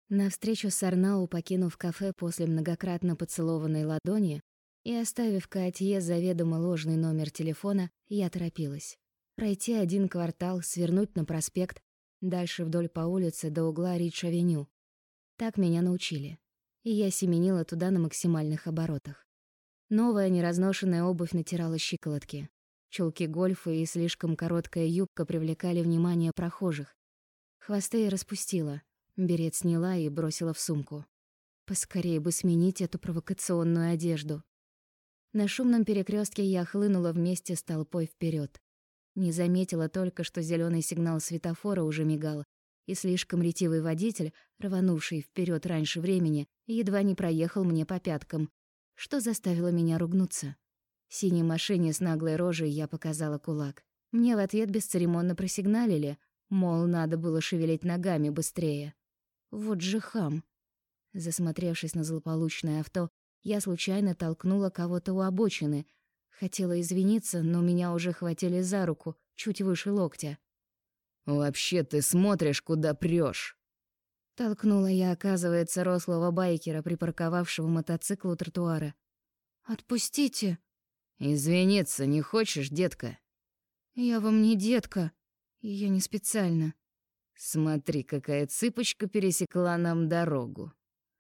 На встречу с Арнау, покинув кафе после многократно поцелованной ладони и оставив Каатье заведомо ложный номер телефона, я торопилась. Пройти 1 квартал, свернуть на проспект, дальше вдоль по улице до угла Ридж-авеню. Так меня научили. И я семенила туда на максимальных оборотах. Новая неразношенная обувь натирала щиколотки. Чулки гольфа и слишком короткая юбка привлекали внимание прохожих. Хвосты я распустила, берет сняла и бросила в сумку. Поскорее бы сменить эту провокационную одежду. На шумном перекрестке я хлынула вместе с толпой вперед. Не заметила только, что зеленый сигнал светофора уже мигал, и слишком ретивый водитель, рванувший вперед раньше времени, едва не проехал мне по пяткам, что заставило меня ругнуться. Синей машине с наглой рожей я показала кулак. Мне в ответ бесцеремонно просигналили, мол, надо было шевелить ногами быстрее. Вот же хам. Засмотревшись на злополучное авто, я случайно толкнула кого-то у обочины. Хотела извиниться, но меня уже хватили за руку, чуть выше локтя. «Вообще ты смотришь, куда прёшь!» Толкнула я, оказывается, рослого байкера, припарковавшего мотоцикл у тротуара. «Отпустите!» «Извиниться не хочешь, детка?» «Я вам не детка. Я не специально». «Смотри, какая цыпочка пересекла нам дорогу».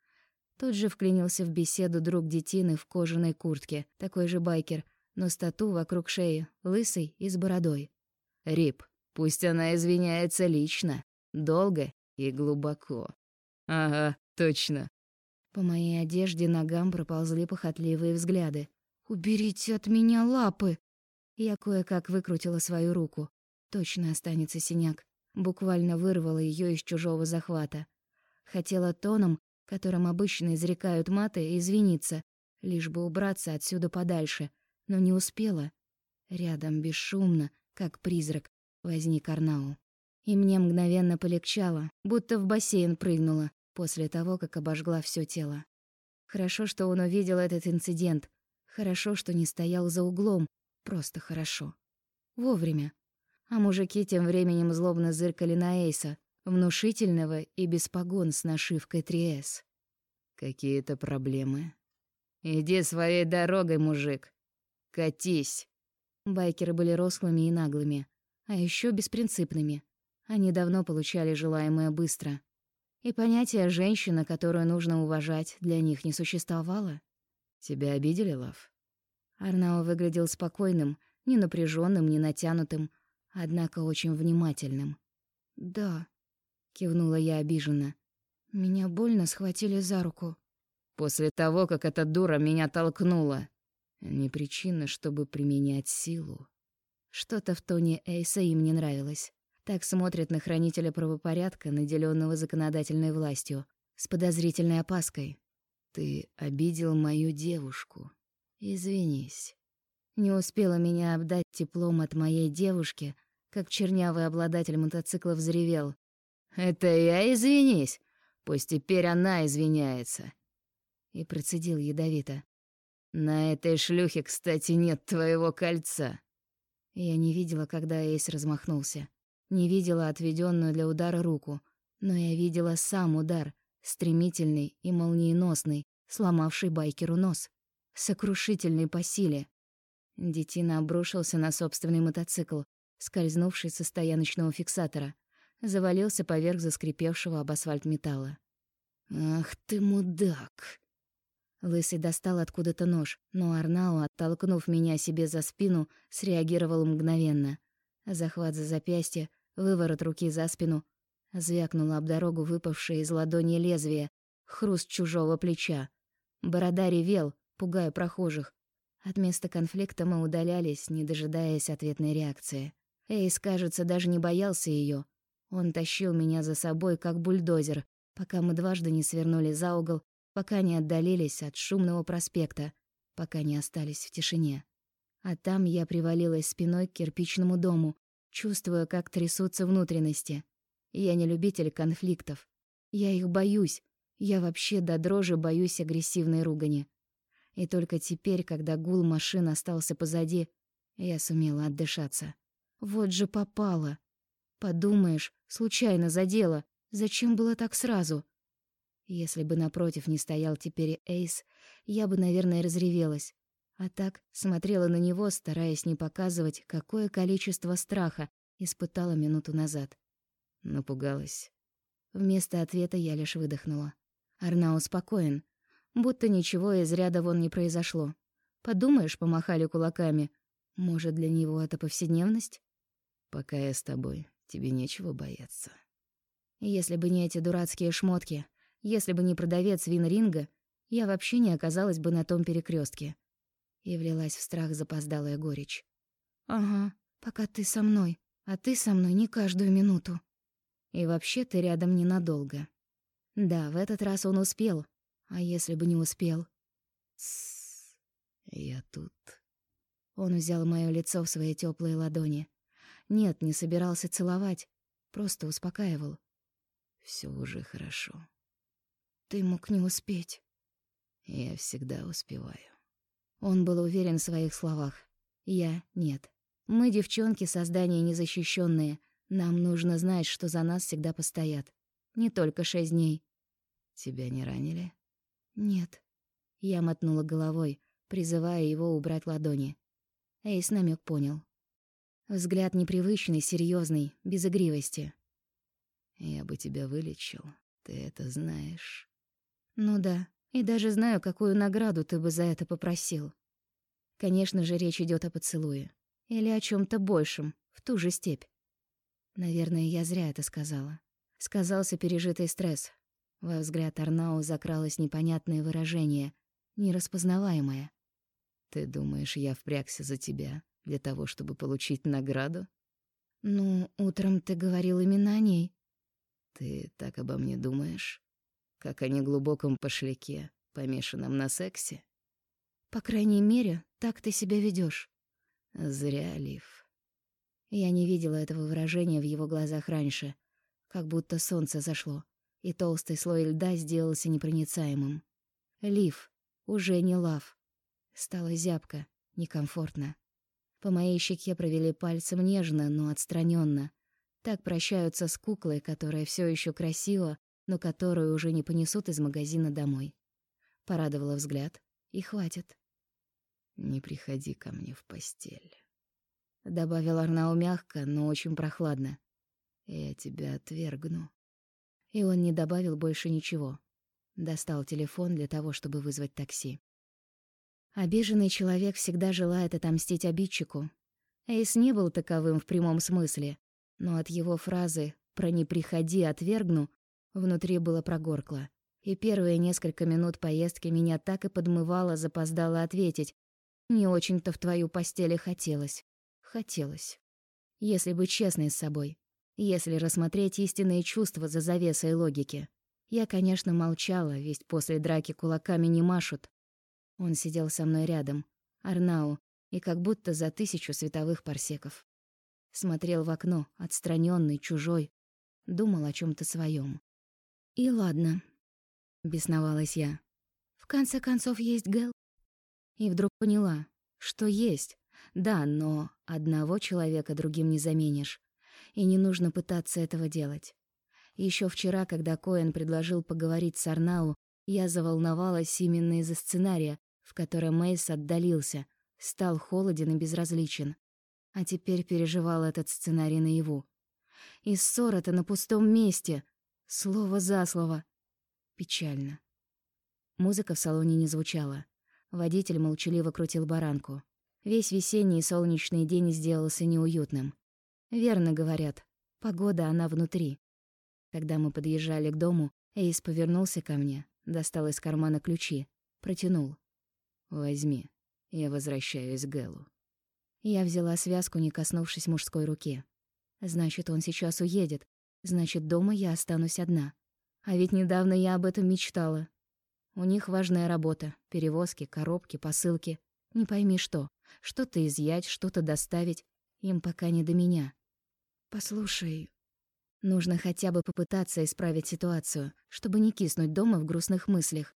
Тут же вклинился в беседу друг детины в кожаной куртке, такой же байкер, но с тату вокруг шеи, лысый и с бородой. «Рип, пусть она извиняется лично, долго и глубоко». «Ага, точно». По моей одежде ногам проползли похотливые взгляды. «Уберите от меня лапы!» Я кое-как выкрутила свою руку. Точно останется синяк. Буквально вырвала ее из чужого захвата. Хотела тоном, которым обычно изрекают маты, извиниться, лишь бы убраться отсюда подальше, но не успела. Рядом бесшумно, как призрак, возник Арнау. И мне мгновенно полегчало, будто в бассейн прыгнула после того, как обожгла все тело. Хорошо, что он увидел этот инцидент. Хорошо, что не стоял за углом. Просто хорошо. Вовремя. А мужики тем временем злобно зыркали на Эйса, внушительного и без погон с нашивкой 3С. «Какие-то проблемы?» «Иди своей дорогой, мужик. Катись». Байкеры были рослыми и наглыми, а еще беспринципными. Они давно получали желаемое быстро. И понятие «женщина», которую нужно уважать, для них не существовало. «Тебя обидели, Лав?» Арнау выглядел спокойным, не напряженным, не натянутым, однако очень внимательным. «Да», — кивнула я обиженно. «Меня больно схватили за руку». «После того, как эта дура меня толкнула. Не причина, чтобы применять силу». Что-то в тоне Эйса им не нравилось. Так смотрят на хранителя правопорядка, наделенного законодательной властью, с подозрительной опаской. «Ты обидел мою девушку. Извинись». Не успела меня обдать теплом от моей девушки, как чернявый обладатель мотоцикла взревел. «Это я извинись? Пусть теперь она извиняется». И процедил ядовито. «На этой шлюхе, кстати, нет твоего кольца». Я не видела, когда Эйс размахнулся. Не видела отведенную для удара руку. Но я видела сам удар, стремительный и молниеносный, сломавший байкеру нос. Сокрушительный по силе. Детина обрушился на собственный мотоцикл, скользнувший со стояночного фиксатора. Завалился поверх заскрипевшего об асфальт металла. «Ах ты мудак!» Лысый достал откуда-то нож, но Арнау, оттолкнув меня себе за спину, среагировал мгновенно. Захват за запястье, выворот руки за спину. Звякнуло об дорогу выпавшее из ладони лезвие, хруст чужого плеча. Борода ревел, пугая прохожих. От места конфликта мы удалялись, не дожидаясь ответной реакции. Эйс, кажется, даже не боялся ее. Он тащил меня за собой, как бульдозер, пока мы дважды не свернули за угол, пока не отдалились от шумного проспекта, пока не остались в тишине. А там я привалилась спиной к кирпичному дому, чувствуя, как трясутся внутренности. Я не любитель конфликтов. Я их боюсь. Я вообще до дрожи боюсь агрессивной ругани. И только теперь, когда гул машин остался позади, я сумела отдышаться. Вот же попало. Подумаешь, случайно задела. Зачем было так сразу? Если бы напротив не стоял теперь Эйс, я бы, наверное, разревелась. А так смотрела на него, стараясь не показывать, какое количество страха испытала минуту назад. Напугалась. Вместо ответа я лишь выдохнула. Арнау спокоен, будто ничего из ряда вон не произошло. Подумаешь, помахали кулаками. Может, для него это повседневность? Пока я с тобой, тебе нечего бояться. Если бы не эти дурацкие шмотки, если бы не продавец вин-ринга, я вообще не оказалась бы на том перекрестке. И влилась в страх запоздалая горечь. «Ага, пока ты со мной, а ты со мной не каждую минуту. И вообще ты рядом ненадолго». Да, в этот раз он успел, а если бы не успел? Тссс, я тут. Он взял моё лицо в свои тёплые ладони. Нет, не собирался целовать, просто успокаивал. Всё уже хорошо. Ты мог не успеть. Я всегда успеваю. Он был уверен в своих словах. Я — нет. Мы, девчонки, создания незащищенные. Нам нужно знать, что за нас всегда постоят. Не только 6 дней. Тебя не ранили? Нет. Я мотнула головой, призывая его убрать ладони. Эйс намек понял. Взгляд непривычный, серьезный, без игривости. Я бы тебя вылечил, ты это знаешь. Ну да, и даже знаю, какую награду ты бы за это попросил. Конечно же, речь идет о поцелуе. Или о чем то большем, в ту же степь. Наверное, я зря это сказала. Сказался пережитый стресс. Во взгляд Арнау закралось непонятное выражение, нераспознаваемое. Ты думаешь, я впрягся за тебя для того, чтобы получить награду? Ну, утром ты говорил именно о ней. Ты так обо мне думаешь? Как о неглубоком пошляке, помешанном на сексе? По крайней мере, так ты себя ведёшь. Зря, Лив. Я не видела этого выражения в его глазах раньше, как будто солнце зашло, и толстый слой льда сделался непроницаемым. Лив, уже не лав. Стало зябко, некомфортно. По моей щеке провели пальцем нежно, но отстраненно. Так прощаются с куклой, которая всё ещё красива, но которую уже не понесут из магазина домой. Порадовала взгляд, и хватит. Не приходи ко мне в постель. Добавил Арнау мягко, но очень прохладно. Я тебя отвергну. И он не добавил больше ничего. Достал телефон для того, чтобы вызвать такси. Обиженный человек всегда желает отомстить обидчику. Эйс не был таковым в прямом смысле, но от его фразы про «не приходи, отвергну» внутри было прогоркло. И первые несколько минут поездки меня так и подмывало запоздало ответить. Не очень-то в твою постель хотелось. Хотелось. Если быть честной с собой. Если рассмотреть истинные чувства за завесой логики. Я, конечно, молчала, ведь после драки кулаками не машут. Он сидел со мной рядом, Арнау, и как будто за 1000 световых парсеков. Смотрел в окно, отстраненный, чужой. Думал о чем то своем. И ладно, бесновалась я. В конце концов, есть Гэл. И вдруг поняла, что есть. Да, но одного человека другим не заменишь. И не нужно пытаться этого делать. Еще вчера, когда Коэн предложил поговорить с Арнау, я заволновалась именно из-за сценария, в котором Мейс отдалился, стал холоден и безразличен. А теперь переживала этот сценарий наяву. И ссора-то на пустом месте. Слово за слово. Печально. Музыка в салоне не звучала. Водитель молчаливо крутил баранку. Весь весенний солнечный день сделался неуютным. Верно говорят, погода она внутри. Когда мы подъезжали к дому, Эйс повернулся ко мне, достал из кармана ключи, протянул. «Возьми, я возвращаюсь к Гэлу». Я взяла связку, не коснувшись мужской руки. Значит, он сейчас уедет. Значит, дома я останусь одна. А ведь недавно я об этом мечтала. У них важная работа. Перевозки, коробки, посылки. Не пойми что. Что-то изъять, что-то доставить. Им пока не до меня. Послушай, нужно хотя бы попытаться исправить ситуацию, чтобы не киснуть дома в грустных мыслях.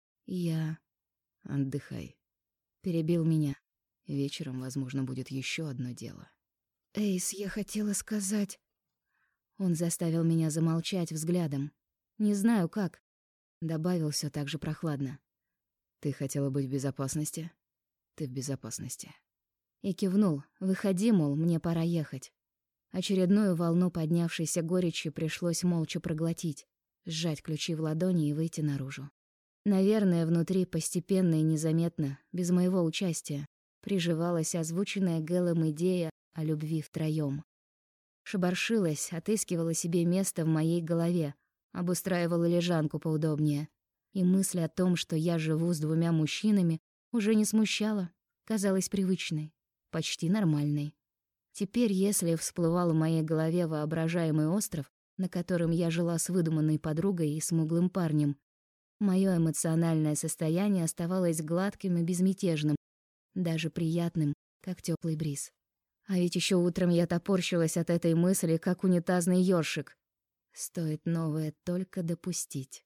Я... Отдыхай. Перебил меня. Вечером, возможно, будет еще одно дело. Эйс, я хотела сказать... Он заставил меня замолчать взглядом. Не знаю как. Добавил все так же прохладно. «Ты хотела быть в безопасности? Ты в безопасности». И кивнул. «Выходи, мол, мне пора ехать». Очередную волну поднявшейся горечи пришлось молча проглотить, сжать ключи в ладони и выйти наружу. Наверное, внутри постепенно и незаметно, без моего участия, приживалась озвученная Гэлом идея о любви втроём. Шебаршилась, отыскивала себе место в моей голове, обустраивала лежанку поудобнее. И мысль о том, что я живу с двумя мужчинами, уже не смущала, казалась привычной, почти нормальной. Теперь, если всплывал в моей голове воображаемый остров, на котором я жила с выдуманной подругой и смуглым парнем, моё эмоциональное состояние оставалось гладким и безмятежным, даже приятным, как тёплый бриз. А ведь ещё утром я топорщилась от этой мысли, как унитазный ёршик. Стоит новое только допустить.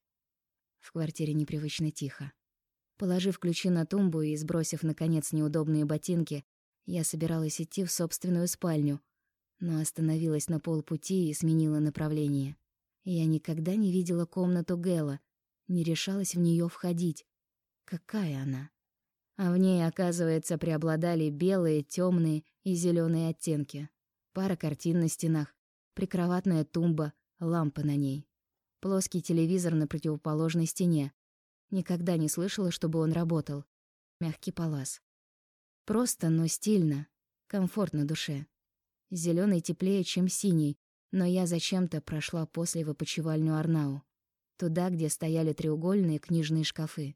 В квартире непривычно тихо. Положив ключи на тумбу и сбросив, наконец, неудобные ботинки, я собиралась идти в собственную спальню, но остановилась на полпути и сменила направление. Я никогда не видела комнату Гэла, не решалась в неё входить. Какая она? А в ней, оказывается, преобладали белые, тёмные и зелёные оттенки. Пара картин на стенах, прикроватная тумба, лампа на ней. Плоский телевизор на противоположной стене. Никогда не слышала, чтобы он работал. Мягкий палас. Просто, но стильно. Комфортно душе. Зелёный теплее, чем синий, но я зачем-то прошла после в опочивальню Арнау. Туда, где стояли треугольные книжные шкафы.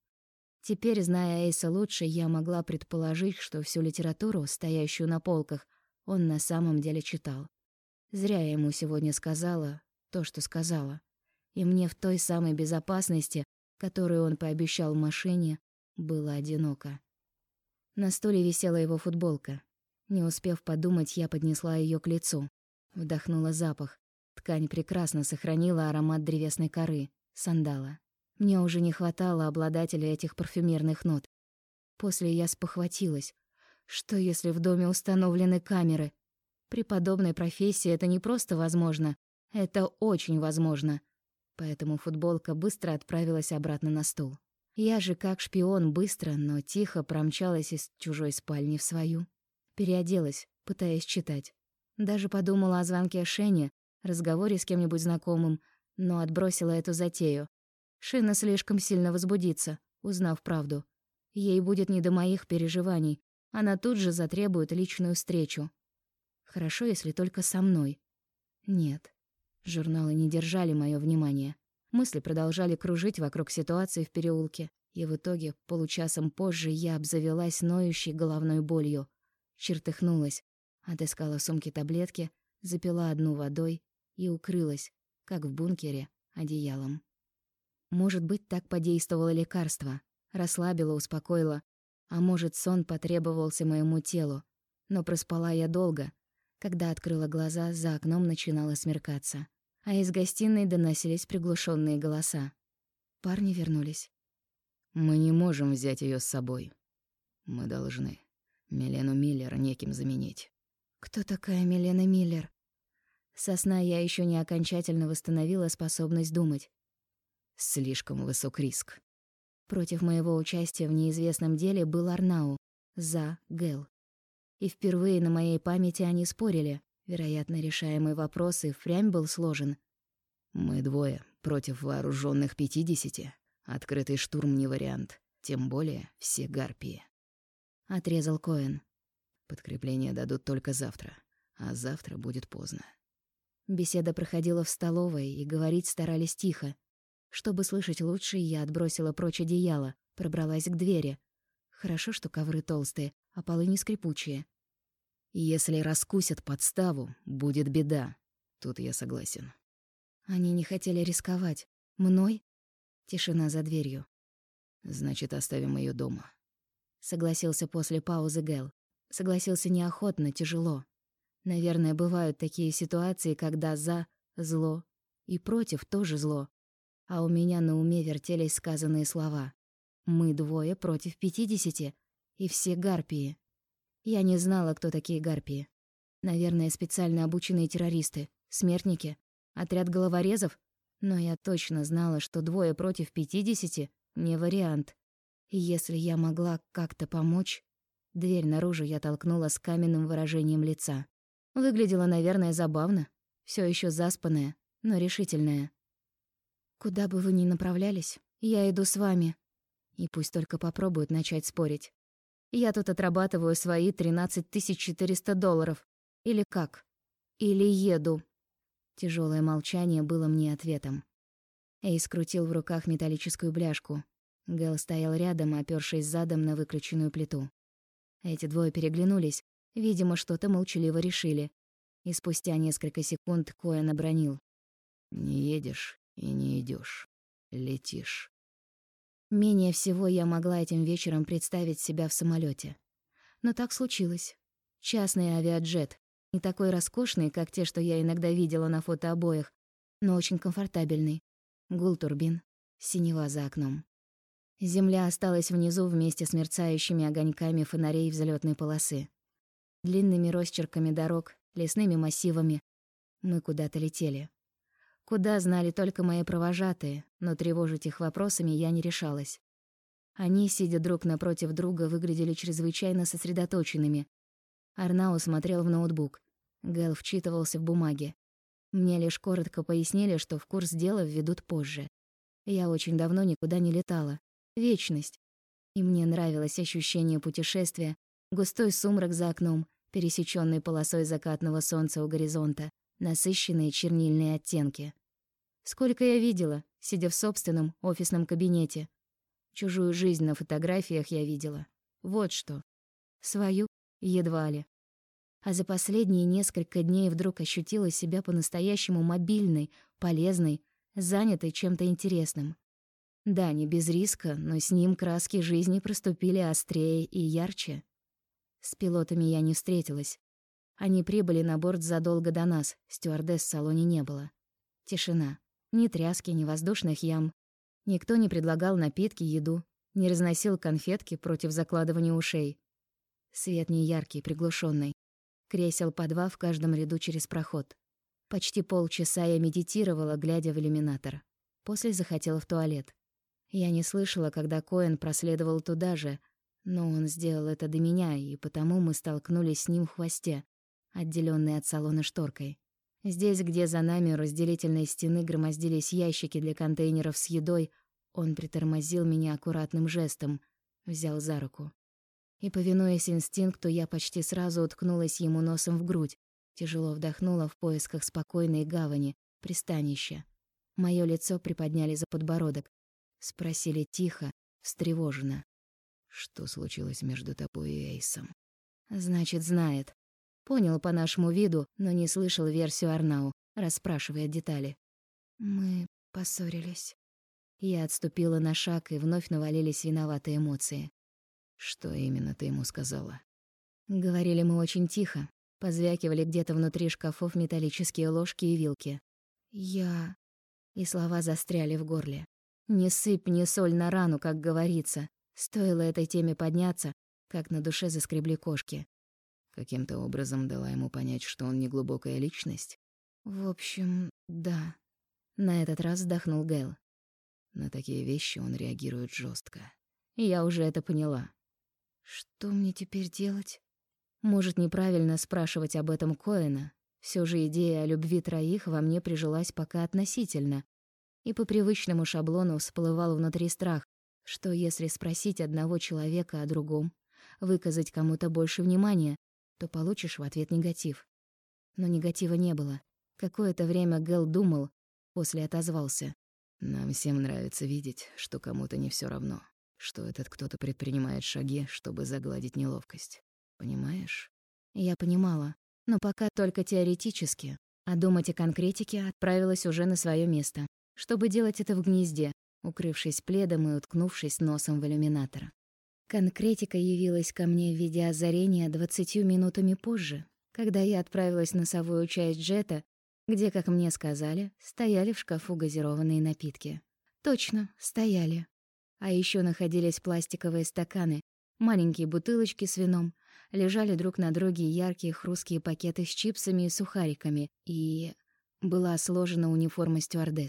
Теперь, зная Эйса лучше, я могла предположить, что всю литературу, стоящую на полках, он на самом деле читал. Зря я ему сегодня сказала то, что сказала. И мне в той самой безопасности, которую он пообещал в машине, было одиноко. На стуле висела его футболка. Не успев подумать, я поднесла её к лицу. Вдохнула запах. Ткань прекрасно сохранила аромат древесной коры, сандала. Мне уже не хватало обладателя этих парфюмерных нот. После я спохватилась. Что если в доме установлены камеры? При подобной профессии это не просто возможно, это очень возможно. Поэтому футболка быстро отправилась обратно на стул. Я же, как шпион, быстро, но тихо промчалась из чужой спальни в свою. Переоделась, пытаясь читать. Даже подумала о звонке Шене, разговоре с кем-нибудь знакомым, но отбросила эту затею. Шена слишком сильно возбудится, узнав правду. Ей будет не до моих переживаний. Она тут же затребует личную встречу. Хорошо, если только со мной. Нет. Журналы не держали моё внимание. Мысли продолжали кружить вокруг ситуации в переулке. И в итоге, получасом позже, я обзавелась ноющей головной болью. Чертыхнулась, отыскала в сумке таблетки, запила одну водой и укрылась, как в бункере, одеялом. Может быть, так подействовало лекарство. Расслабило, успокоило. А может, сон потребовался моему телу. Но проспала я долго. Когда открыла глаза, за окном начинало смеркаться. А из гостиной доносились приглушенные голоса. Парни вернулись. «Мы не можем взять её с собой. Мы должны. Милену Миллер неким заменить». Кто такая Милена Миллер? Со сна я ещё не окончательно восстановила способность думать. Слишком высок риск. Против моего участия в неизвестном деле был Арнау. За Гэл. И впервые на моей памяти они спорили. Вероятно, решаемый вопрос и впрямь был сложен. Мы двое против вооружённых 50. Открытый штурм не вариант. Тем более все гарпии. Отрезал Коэн. Подкрепление дадут только завтра. А завтра будет поздно. Беседа проходила в столовой, и говорить старались тихо. Чтобы слышать лучше, я отбросила прочь одеяло, пробралась к двери. Хорошо, что ковры толстые, а полы не скрипучие. Если раскусят подставу, будет беда. Тут я согласен. Они не хотели рисковать. Мной? Тишина за дверью. Значит, оставим её дома. Согласился после паузы Гэл. Согласился неохотно, тяжело. Наверное, бывают такие ситуации, когда за — зло, и против — тоже зло. А у меня на уме вертелись сказанные слова. Мы двое против 50, и все гарпии. Я не знала, кто такие гарпии. Наверное, специально обученные террористы, смертники, отряд головорезов. Но я точно знала, что 2 против 50 не вариант. И если я могла как-то помочь... Дверь наружу я толкнула с каменным выражением лица. Выглядела, наверное, забавно. Все еще заспанная, но решительная. «Куда бы вы ни направлялись, я иду с вами. И пусть только попробуют начать спорить. Я тут отрабатываю свои $13 400. Или как? Или еду». Тяжелое молчание было мне ответом. Эйс крутил в руках металлическую бляшку. Гэл стоял рядом, опёршись задом на выключенную плиту. Эти двое переглянулись, видимо, что-то молчаливо решили. И спустя несколько секунд Коэн обронил: «Не едешь и не идёшь. Летишь». Менее всего я могла этим вечером представить себя в самолёте. Но так случилось. Частный авиаджет. Не такой роскошный, как те, что я иногда видела на фотообоях, но очень комфортабельный. Гул турбин, синева за окном. Земля осталась внизу вместе с мерцающими огоньками фонарей взлётной полосы. Длинными росчерками дорог, лесными массивами мы куда-то летели. Куда, знали только мои провожатые, но тревожить их вопросами я не решалась. Они, сидя друг напротив друга, выглядели чрезвычайно сосредоточенными. Арнау смотрел в ноутбук. Гэл вчитывался в бумаги. Мне лишь коротко пояснили, что в курс дела введут позже. Я очень давно никуда не летала. Вечность. И мне нравилось ощущение путешествия, густой сумрак за окном, пересечённый полосой закатного солнца у горизонта, насыщенные чернильные оттенки. Сколько я видела, сидя в собственном офисном кабинете. Чужую жизнь на фотографиях я видела. Вот что. Свою едва ли. А за последние несколько дней вдруг ощутила себя по-настоящему мобильной, полезной, занятой чем-то интересным. Да, не без риска, но с ним краски жизни проступили острее и ярче. С пилотами я не встретилась. Они прибыли на борт задолго до нас, стюардесс в салоне не было. Тишина. Ни тряски, ни воздушных ям. Никто не предлагал напитки, еду, не разносил конфетки против закладывания ушей. Свет неяркий, приглушенный. Кресел по 2 в каждом ряду через проход. Почти полчаса я медитировала, глядя в иллюминатор. После захотела в туалет. Я не слышала, когда Коэн проследовал туда же, но он сделал это до меня, и потому мы столкнулись с ним в хвосте, отделённые от салона шторкой. Здесь, где за нами у разделительной стены громоздились ящики для контейнеров с едой, он притормозил меня аккуратным жестом, взял за руку. И, повинуясь инстинкту, я почти сразу уткнулась ему носом в грудь, тяжело вдохнула в поисках спокойной гавани, пристанища. Моё лицо приподняли за подбородок. Спросили тихо, встревоженно: «Что случилось между тобой и Эйсом?» Значит, знает. Понял по нашему виду, но не слышал версию Арнау, расспрашивая детали. Мы поссорились. Я отступила на шаг, и вновь навалились виноватые эмоции. «Что именно ты ему сказала?» Говорили мы очень тихо. Позвякивали где-то внутри шкафов металлические ложки и вилки. И слова застряли в горле. Не сыпь ни соль на рану, как говорится. Стоило этой теме подняться, как на душе заскребли кошки. Каким-то образом дала ему понять, что он не глубокая личность? В общем, да. На этот раз вздохнул Гэл. На такие вещи он реагирует жестко. Я уже это поняла. Что мне теперь делать? Может, неправильно спрашивать об этом Коэна. Всё же идея о любви троих во мне прижилась пока относительно. И по привычному шаблону всплывал внутри страх, что если спросить одного человека о другом, выказать кому-то больше внимания, то получишь в ответ негатив. Но негатива не было. Какое-то время Гэл думал, после отозвался. «Нам всем нравится видеть, что кому-то не всё равно, что этот кто-то предпринимает шаги, чтобы загладить неловкость. Понимаешь?» Я понимала, но пока только теоретически, а думать о конкретике отправилась уже на своё место, чтобы делать это в гнезде, укрывшись пледом и уткнувшись носом в иллюминатор. Конкретика явилась ко мне в виде озарения 20 минутами позже, когда я отправилась в носовую часть джета, где, как мне сказали, стояли в шкафу газированные напитки. Точно, стояли. А ещё находились пластиковые стаканы, маленькие бутылочки с вином, лежали друг на друге яркие хрусткие пакеты с чипсами и сухариками, и была сложена униформа стюардесс.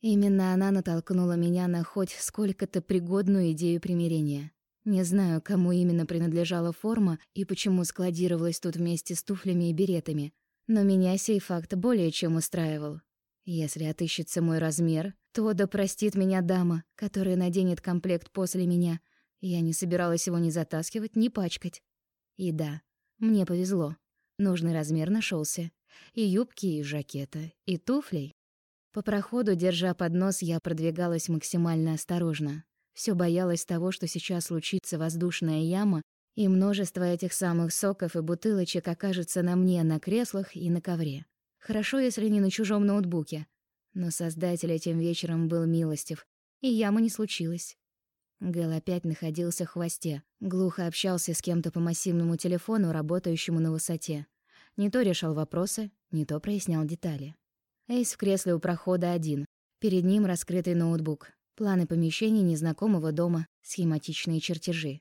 Именно она натолкнула меня на хоть сколько-то пригодную идею примирения. Не знаю, кому именно принадлежала форма и почему складировалась тут вместе с туфлями и беретами, но меня сей факт более чем устраивал. Если отыщется мой размер, то да простит меня дама, которая наденет комплект после меня. Я не собиралась его ни затаскивать, ни пачкать. И да, мне повезло. Нужный размер нашелся. И юбки, и жакета, и туфлей. По проходу, держа поднос, я продвигалась максимально осторожно. Всё боялась того, что сейчас случится воздушная яма, и множество этих самых соков и бутылочек окажется на мне, на креслах и на ковре. Хорошо, если не на чужом ноутбуке. Но создатель этим вечером был милостив, и ямы не случилось. Гэл опять находился в хвосте, глухо общался с кем-то по массивному телефону, работающему на высоте. Не то решал вопросы, не то прояснял детали. Эйс в кресле у прохода один. Перед ним раскрытый ноутбук. Планы помещений незнакомого дома, схематичные чертежи.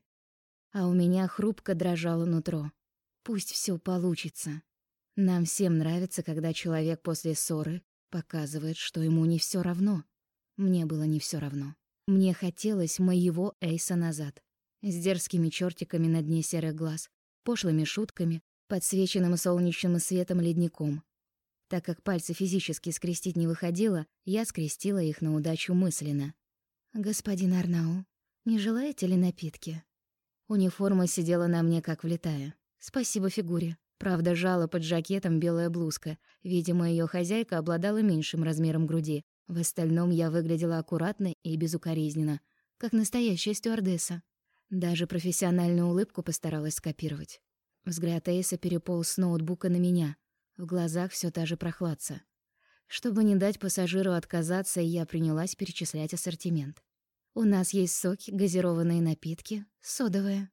А у меня хрупко дрожало нутро. Пусть всё получится. Нам всем нравится, когда человек после ссоры показывает, что ему не всё равно. Мне было не всё равно. Мне хотелось моего Эйса назад. С дерзкими чёртиками на дне серых глаз, пошлыми шутками, подсвеченным солнечным светом ледником. Так как пальцы физически скрестить не выходило, я скрестила их на удачу мысленно. «Господин Арнау, не желаете ли напитки?» Униформа сидела на мне как влитая. Спасибо фигуре. Правда, жала под жакетом белая блузка. Видимо, её хозяйка обладала меньшим размером груди. В остальном я выглядела аккуратно и безукоризненно, как настоящая стюардесса. Даже профессиональную улыбку постаралась скопировать. Взгляд Эйса переполз с ноутбука на меня. В глазах всё та же прохладца. Чтобы не дать пассажиру отказаться, я принялась перечислять ассортимент. У нас есть соки, газированные напитки, содовые.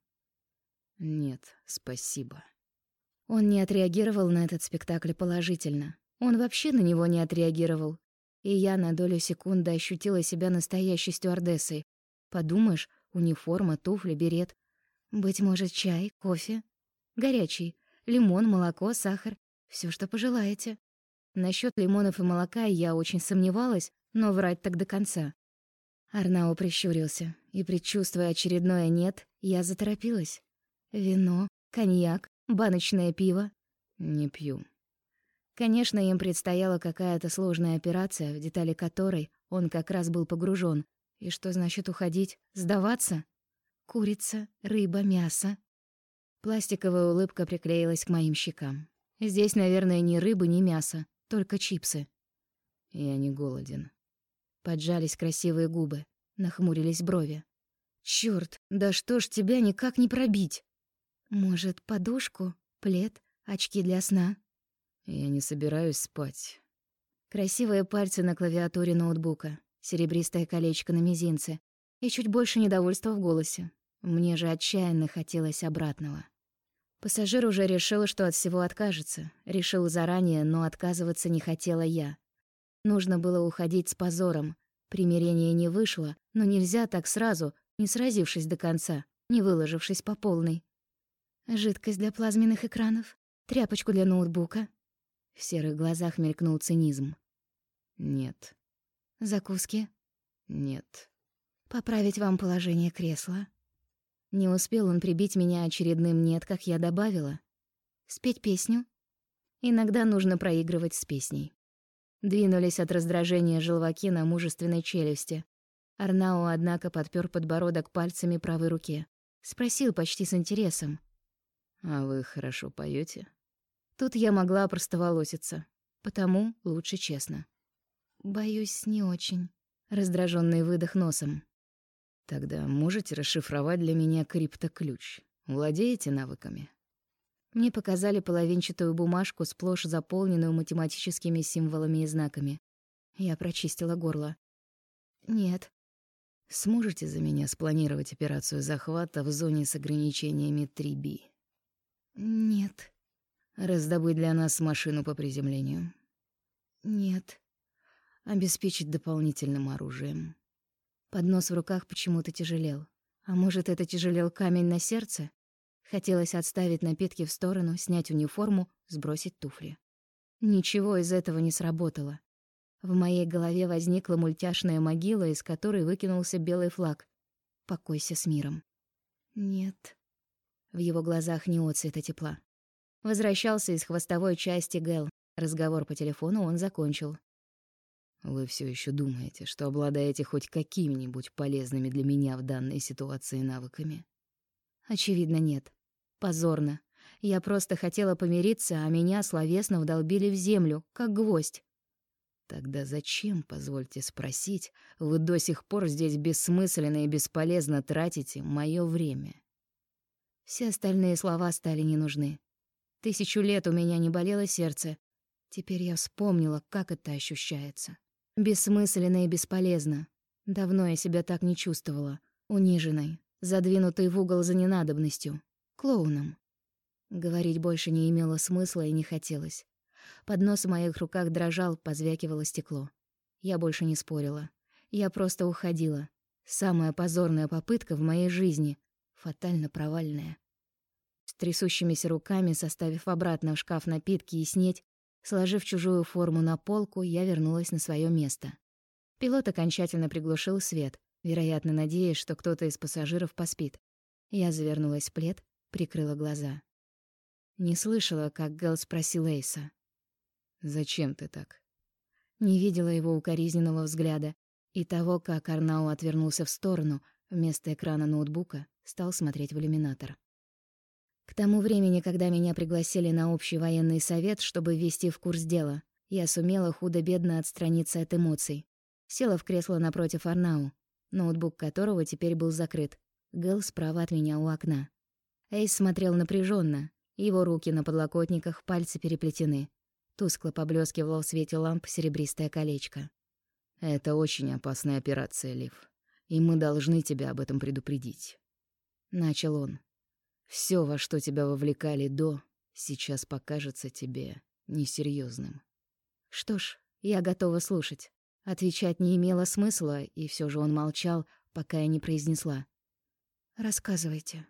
Нет, спасибо. Он не отреагировал на этот спектакль положительно. Он вообще на него не отреагировал. И я на долю секунды ощутила себя настоящей стюардессой. Подумаешь, униформа, туфли, берет. Быть может, чай, кофе? Горячий. Лимон, молоко, сахар. Всё, что пожелаете. Насчёт лимонов и молока я очень сомневалась, но врать так до конца. Арнау прищурился, и, предчувствуя очередное «нет», я заторопилась. Вино, коньяк, баночное пиво. Не пью. Конечно, им предстояла какая-то сложная операция, в детали которой он как раз был погружен. И что значит уходить? Сдаваться? Курица, рыба, мясо. Пластиковая улыбка приклеилась к моим щекам. Здесь, наверное, ни рыбы, ни мяса, только чипсы. Я не голоден. Поджались красивые губы, нахмурились брови. Чёрт, да что ж тебя никак не пробить? Может, подушку, плед, очки для сна? Я не собираюсь спать. Красивые пальцы на клавиатуре ноутбука, серебристое колечко на мизинце и чуть больше недовольства в голосе. Мне же отчаянно хотелось обратного. Пассажир уже решил, что от всего откажется. Решил заранее, но отказываться не хотела я. Нужно было уходить с позором. Примирение не вышло, но нельзя так сразу, не сразившись до конца, не выложившись по полной. Жидкость для плазменных экранов, тряпочку для ноутбука. В серых глазах мелькнул цинизм. Нет. Закуски? Нет. Поправить вам положение кресла? Не успел он прибить меня очередным «нет», как я добавила. Спеть песню? Иногда нужно проигрывать с песней. Двинулись от раздражения желваки на мужественной челюсти. Арнау, однако, подпёр подбородок пальцами правой руки. Спросил почти с интересом. А вы хорошо поёте? Тут я могла опростоволоситься. Потому лучше честно. Боюсь, не очень. Раздражённый выдох носом. Тогда можете расшифровать для меня криптоключ? Владеете навыками? Мне показали половинчатую бумажку, сплошь заполненную математическими символами и знаками. Я прочистила горло. Нет. Сможете за меня спланировать операцию захвата в зоне с ограничениями 3B? Нет. Раздобыть для нас машину по приземлению? Нет. Обеспечить дополнительным оружием? Поднос в руках почему-то тяжелел. А может, это тяжелел камень на сердце? Хотелось отставить напитки в сторону, снять униформу, сбросить туфли. Ничего из этого не сработало. В моей голове возникла мультяшная могила, из которой выкинулся белый флаг. Покойся с миром. Нет. В его глазах не отцвета тепла. Возвращался из хвостовой части Гэл. Разговор по телефону он закончил. Вы все еще думаете, что обладаете хоть какими-нибудь полезными для меня в данной ситуации навыками? Очевидно, нет. Позорно. Я просто хотела помириться, а меня словесно вдолбили в землю, как гвоздь. Тогда зачем, позвольте спросить, вы до сих пор здесь бессмысленно и бесполезно тратите моё время? Все остальные слова стали не нужны. 1000 лет у меня не болело сердце. Теперь я вспомнила, как это ощущается. Бессмысленно и бесполезно. Давно я себя так не чувствовала. Униженной, задвинутой в угол за ненадобностью. Клоуном. Говорить больше не имело смысла и не хотелось. Поднос в моих руках дрожал, позвякивало стекло. Я больше не спорила. Я просто уходила. Самая позорная попытка в моей жизни. Фатально провальная. С трясущимися руками, составив обратно в шкаф напитки и снедь, сложив чужую форму на полку, я вернулась на своё место. Пилот окончательно приглушил свет, вероятно, надеясь, что кто-то из пассажиров поспит. Я завернулась в плед, прикрыла глаза. Не слышала, как Гэл спросил Эйса. «Зачем ты так?» Не видела его укоризненного взгляда и того, как Арнау отвернулся в сторону, вместо экрана ноутбука стал смотреть в иллюминатор. К тому времени, когда меня пригласили на общий военный совет, чтобы ввести в курс дела, я сумела худо-бедно отстраниться от эмоций. Села в кресло напротив Арнау, ноутбук которого теперь был закрыт. Гэл справа от меня у окна. Эйс смотрел напряженно, его руки на подлокотниках, пальцы переплетены. Тускло поблескивало в свете ламп серебристое колечко. «Это очень опасная операция, Лив, и мы должны тебя об этом предупредить», — начал он. «Всё, во что тебя вовлекали до, сейчас покажется тебе несерьёзным». Что ж, я готова слушать. Отвечать не имело смысла, и всё же он молчал, пока я не произнесла. «Рассказывайте».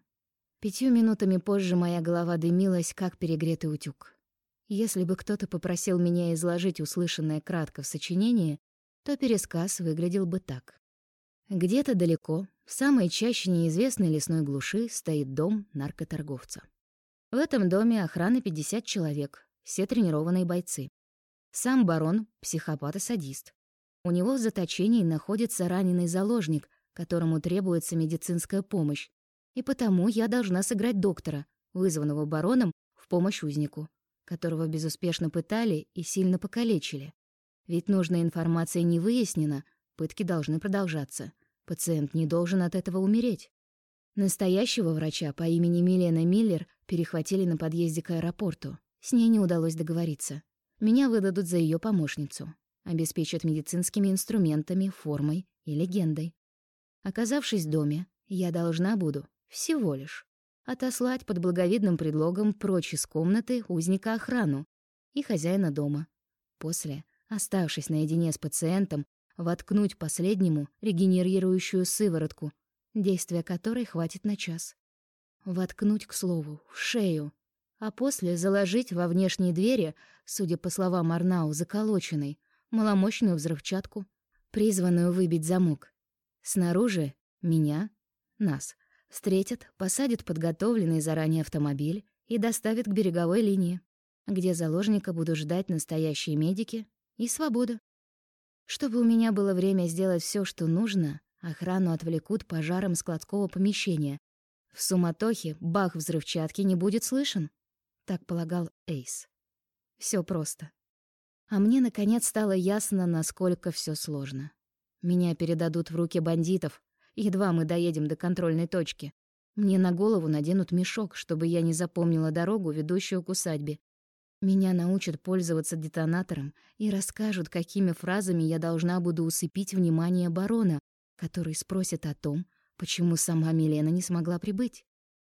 5 минутами позже моя голова дымилась, как перегретый утюг. Если бы кто-то попросил меня изложить услышанное кратко в сочинении, то пересказ выглядел бы так. Где-то далеко, в самой чаще неизвестной лесной глуши, стоит дом наркоторговца. В этом доме охрана 50 человек, все тренированные бойцы. Сам барон — психопат и садист. У него в заточении находится раненый заложник, которому требуется медицинская помощь, и потому я должна сыграть доктора, вызванного бароном в помощь узнику, которого безуспешно пытали и сильно покалечили. Ведь нужная информация не выяснена, пытки должны продолжаться. Пациент не должен от этого умереть. Настоящего врача по имени Милена Миллер перехватили на подъезде к аэропорту. С ней не удалось договориться. Меня выдадут за её помощницу. Обеспечат медицинскими инструментами, формой и легендой. Оказавшись в доме, я должна буду всего лишь отослать под благовидным предлогом прочь из комнаты узника охрану и хозяина дома. После, оставшись наедине с пациентом, воткнуть последнему регенерирующую сыворотку, действия которой хватит на час. Воткнуть, к слову, в шею, а после заложить во внешние двери, судя по словам Арнау, заколоченной, маломощную взрывчатку, призванную выбить замок. Снаружи меня, нас, встретят, посадят в подготовленный заранее автомобиль и доставят к береговой линии, где заложника будут ждать настоящие медики и свобода. Чтобы у меня было время сделать всё, что нужно, охрану отвлекут пожаром складского помещения. В суматохе бах взрывчатки не будет слышен, так полагал Эйс. Всё просто. А мне, наконец, стало ясно, насколько всё сложно. Меня передадут в руки бандитов, едва мы доедем до контрольной точки. Мне на голову наденут мешок, чтобы я не запомнила дорогу, ведущую к усадьбе. Меня научат пользоваться детонатором и расскажут, какими фразами я должна буду усыпить внимание барона, который спросит о том, почему сама Милена не смогла прибыть.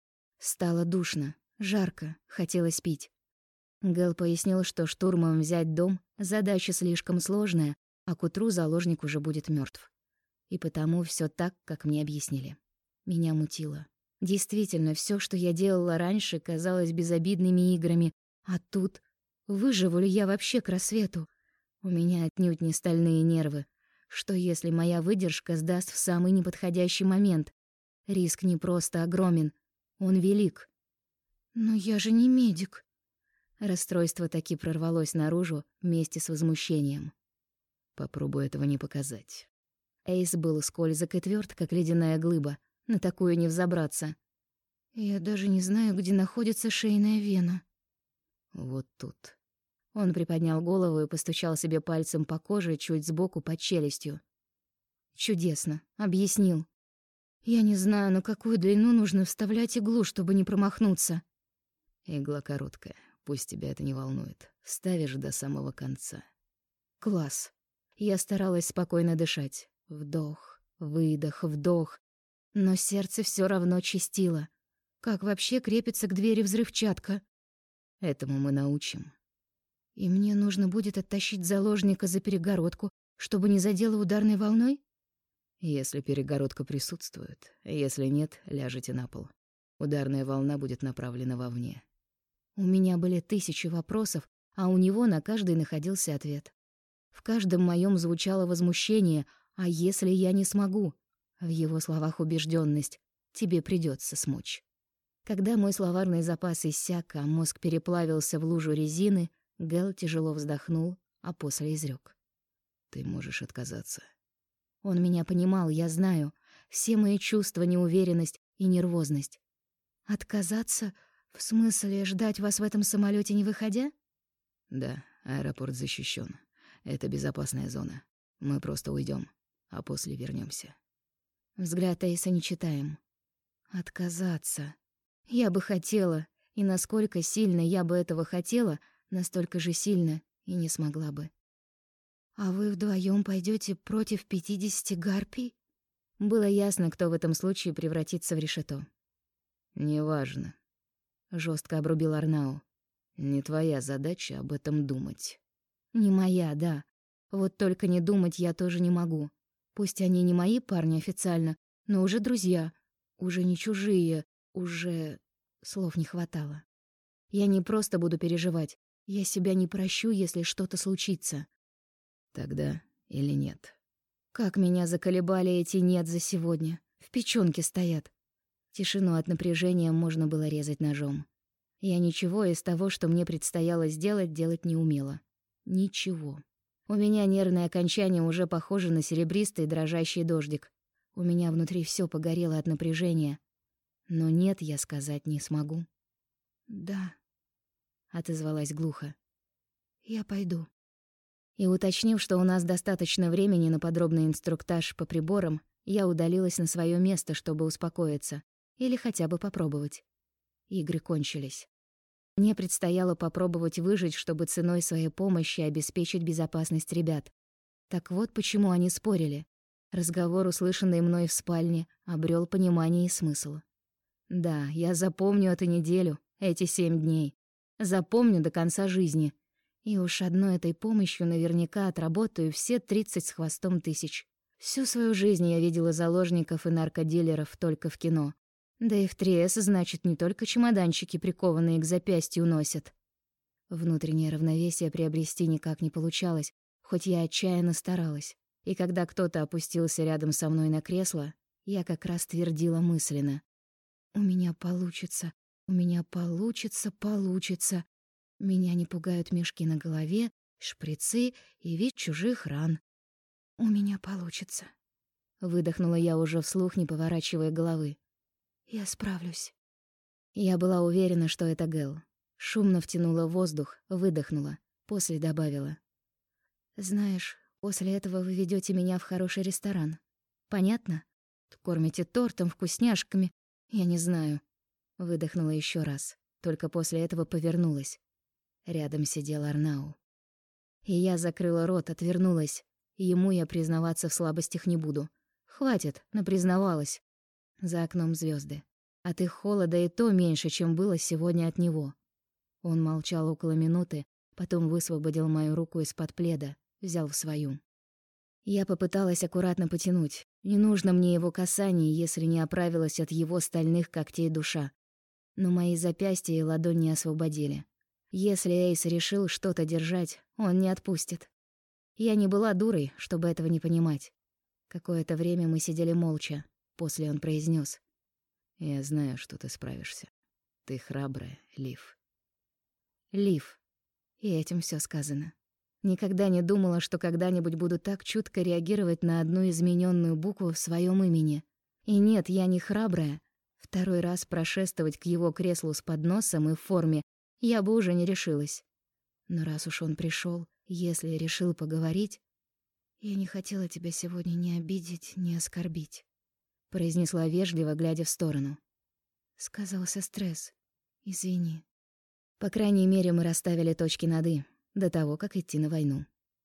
Стало душно, жарко, хотелось пить. Гэл пояснил, что штурмом взять дом — задача слишком сложная, а к утру заложник уже будет мёртв. И потому всё так, как мне объяснили. Меня мутило. Действительно, всё, что я делала раньше, казалось безобидными играми, а тут выживу ли я вообще к рассвету? У меня отнюдь не стальные нервы. Что если моя выдержка сдаст в самый неподходящий момент? Риск не просто огромен, он велик. «Но я же не медик». Расстройство таки прорвалось наружу вместе с возмущением. Попробуй этого не показать. Эйс был скользок и твёрд, как ледяная глыба. На такую не взобраться. «Я даже не знаю, где находится шейная вена». Вот тут. Он приподнял голову и постучал себе пальцем по коже чуть сбоку под челюстью. «Чудесно. Объяснил. Я не знаю, на какую длину нужно вставлять иглу, чтобы не промахнуться». Игла короткая. Пусть тебя это не волнует. Вставишь до самого конца. Класс. Я старалась спокойно дышать. Вдох, выдох, вдох. Но сердце всё равно чистило. Как вообще крепится к двери взрывчатка? Этому мы научим. И мне нужно будет оттащить заложника за перегородку, чтобы не задело ударной волной? Если перегородка присутствует, если нет, ляжете на пол. Ударная волна будет направлена вовне. У меня были тысячи вопросов, а у него на каждый находился ответ. В каждом моем звучало возмущение: «А если я не смогу?» В его словах убежденность: «Тебе придется смочь». Когда мой словарный запас иссяк, а мозг переплавился в лужу резины, Гэл тяжело вздохнул, а после изрёк: «Ты можешь отказаться». Он меня понимал, я знаю. Все мои чувства, неуверенность и нервозность. Отказаться? В смысле, ждать вас в этом самолёте, не выходя? Да, аэропорт защищён. Это безопасная зона. Мы просто уйдём, а после вернёмся. Взгляд Эйса не читаем. Отказаться. Я бы хотела, и насколько сильно я бы этого хотела, настолько же сильно и не смогла бы. «А вы вдвоём пойдёте против 50 гарпий?» Было ясно, кто в этом случае превратится в решето. «Неважно», — жёстко обрубил Арнау. «Не твоя задача об этом думать». «Не моя, да. Вот только не думать я тоже не могу. Пусть они не мои парни официально, но уже друзья, уже не чужие, уже...» Слов не хватало. Я не просто буду переживать. Я себя не прощу, если что-то случится. Тогда или нет? Как меня заколебали эти «нет» за сегодня. В печёнке стоят. Тишину от напряжения можно было резать ножом. Я ничего из того, что мне предстояло сделать, делать не умела. Ничего. У меня нервные окончания уже похожи на серебристый дрожащий дождик. У меня внутри всё погорело от напряжения. Но «нет» я сказать не смогу. «Да», — отозвалась глухо. «Я пойду». И уточнив, что у нас достаточно времени на подробный инструктаж по приборам, я удалилась на своё место, чтобы успокоиться. Или хотя бы попробовать. Игры кончились. Мне предстояло попробовать выжить, чтобы ценой своей помощи обеспечить безопасность ребят. Так вот почему они спорили. Разговор, услышанный мной в спальне, обрёл понимание и смысл. Да, я запомню эту неделю, эти 7 дней. Запомню до конца жизни. И уж одной этой помощью наверняка отработаю все 30 с хвостом тысяч. Всю свою жизнь я видела заложников и наркодилеров только в кино. Да и в 3С, значит, не только чемоданчики, прикованные к запястью, носят. Внутреннее равновесие приобрести никак не получалось, хоть я отчаянно старалась. И когда кто-то опустился рядом со мной на кресло, я как раз твердила мысленно: «У меня получится, у меня получится, получится». Меня не пугают мешки на голове, шприцы и вид чужих ран. «У меня получится», — выдохнула я уже вслух, не поворачивая головы. «Я справлюсь». Я была уверена, что это Гэл. Шумно втянула воздух, выдохнула, после добавила: «Знаешь, после этого вы ведёте меня в хороший ресторан. Понятно? Кормите тортом, вкусняшками. Я не знаю». Выдохнула ещё раз, только после этого повернулась. Рядом сидел Арнау. И я закрыла рот, отвернулась. Ему я признаваться в слабостях не буду. Хватит, напризнавалась. За окном звёзды. От их холода и то меньше, чем было сегодня от него. Он молчал около минуты, потом высвободил мою руку из-под пледа, взял в свою. Я попыталась аккуратно потянуть. Не нужно мне его касаний, если не оправилась от его стальных когтей душа. Но мои запястья и ладонь не освободили. Если Эйс решил что-то держать, он не отпустит. Я не была дурой, чтобы этого не понимать. Какое-то время мы сидели молча. После он произнес: «Я знаю, что ты справишься. Ты храбрая, Лив». Лив. И этим все сказано. Никогда не думала, что когда-нибудь буду так чутко реагировать на одну измененную букву в своем имени. И нет, я не храбрая. Второй раз прошествовать к его креслу с подносом и в форме я бы уже не решилась. Но раз уж он пришел, если решил поговорить... «Я не хотела тебя сегодня ни обидеть, ни оскорбить», — произнесла вежливо, глядя в сторону. «Сказался стресс. Извини». По крайней мере, мы расставили точки над «и» до того, как идти на войну.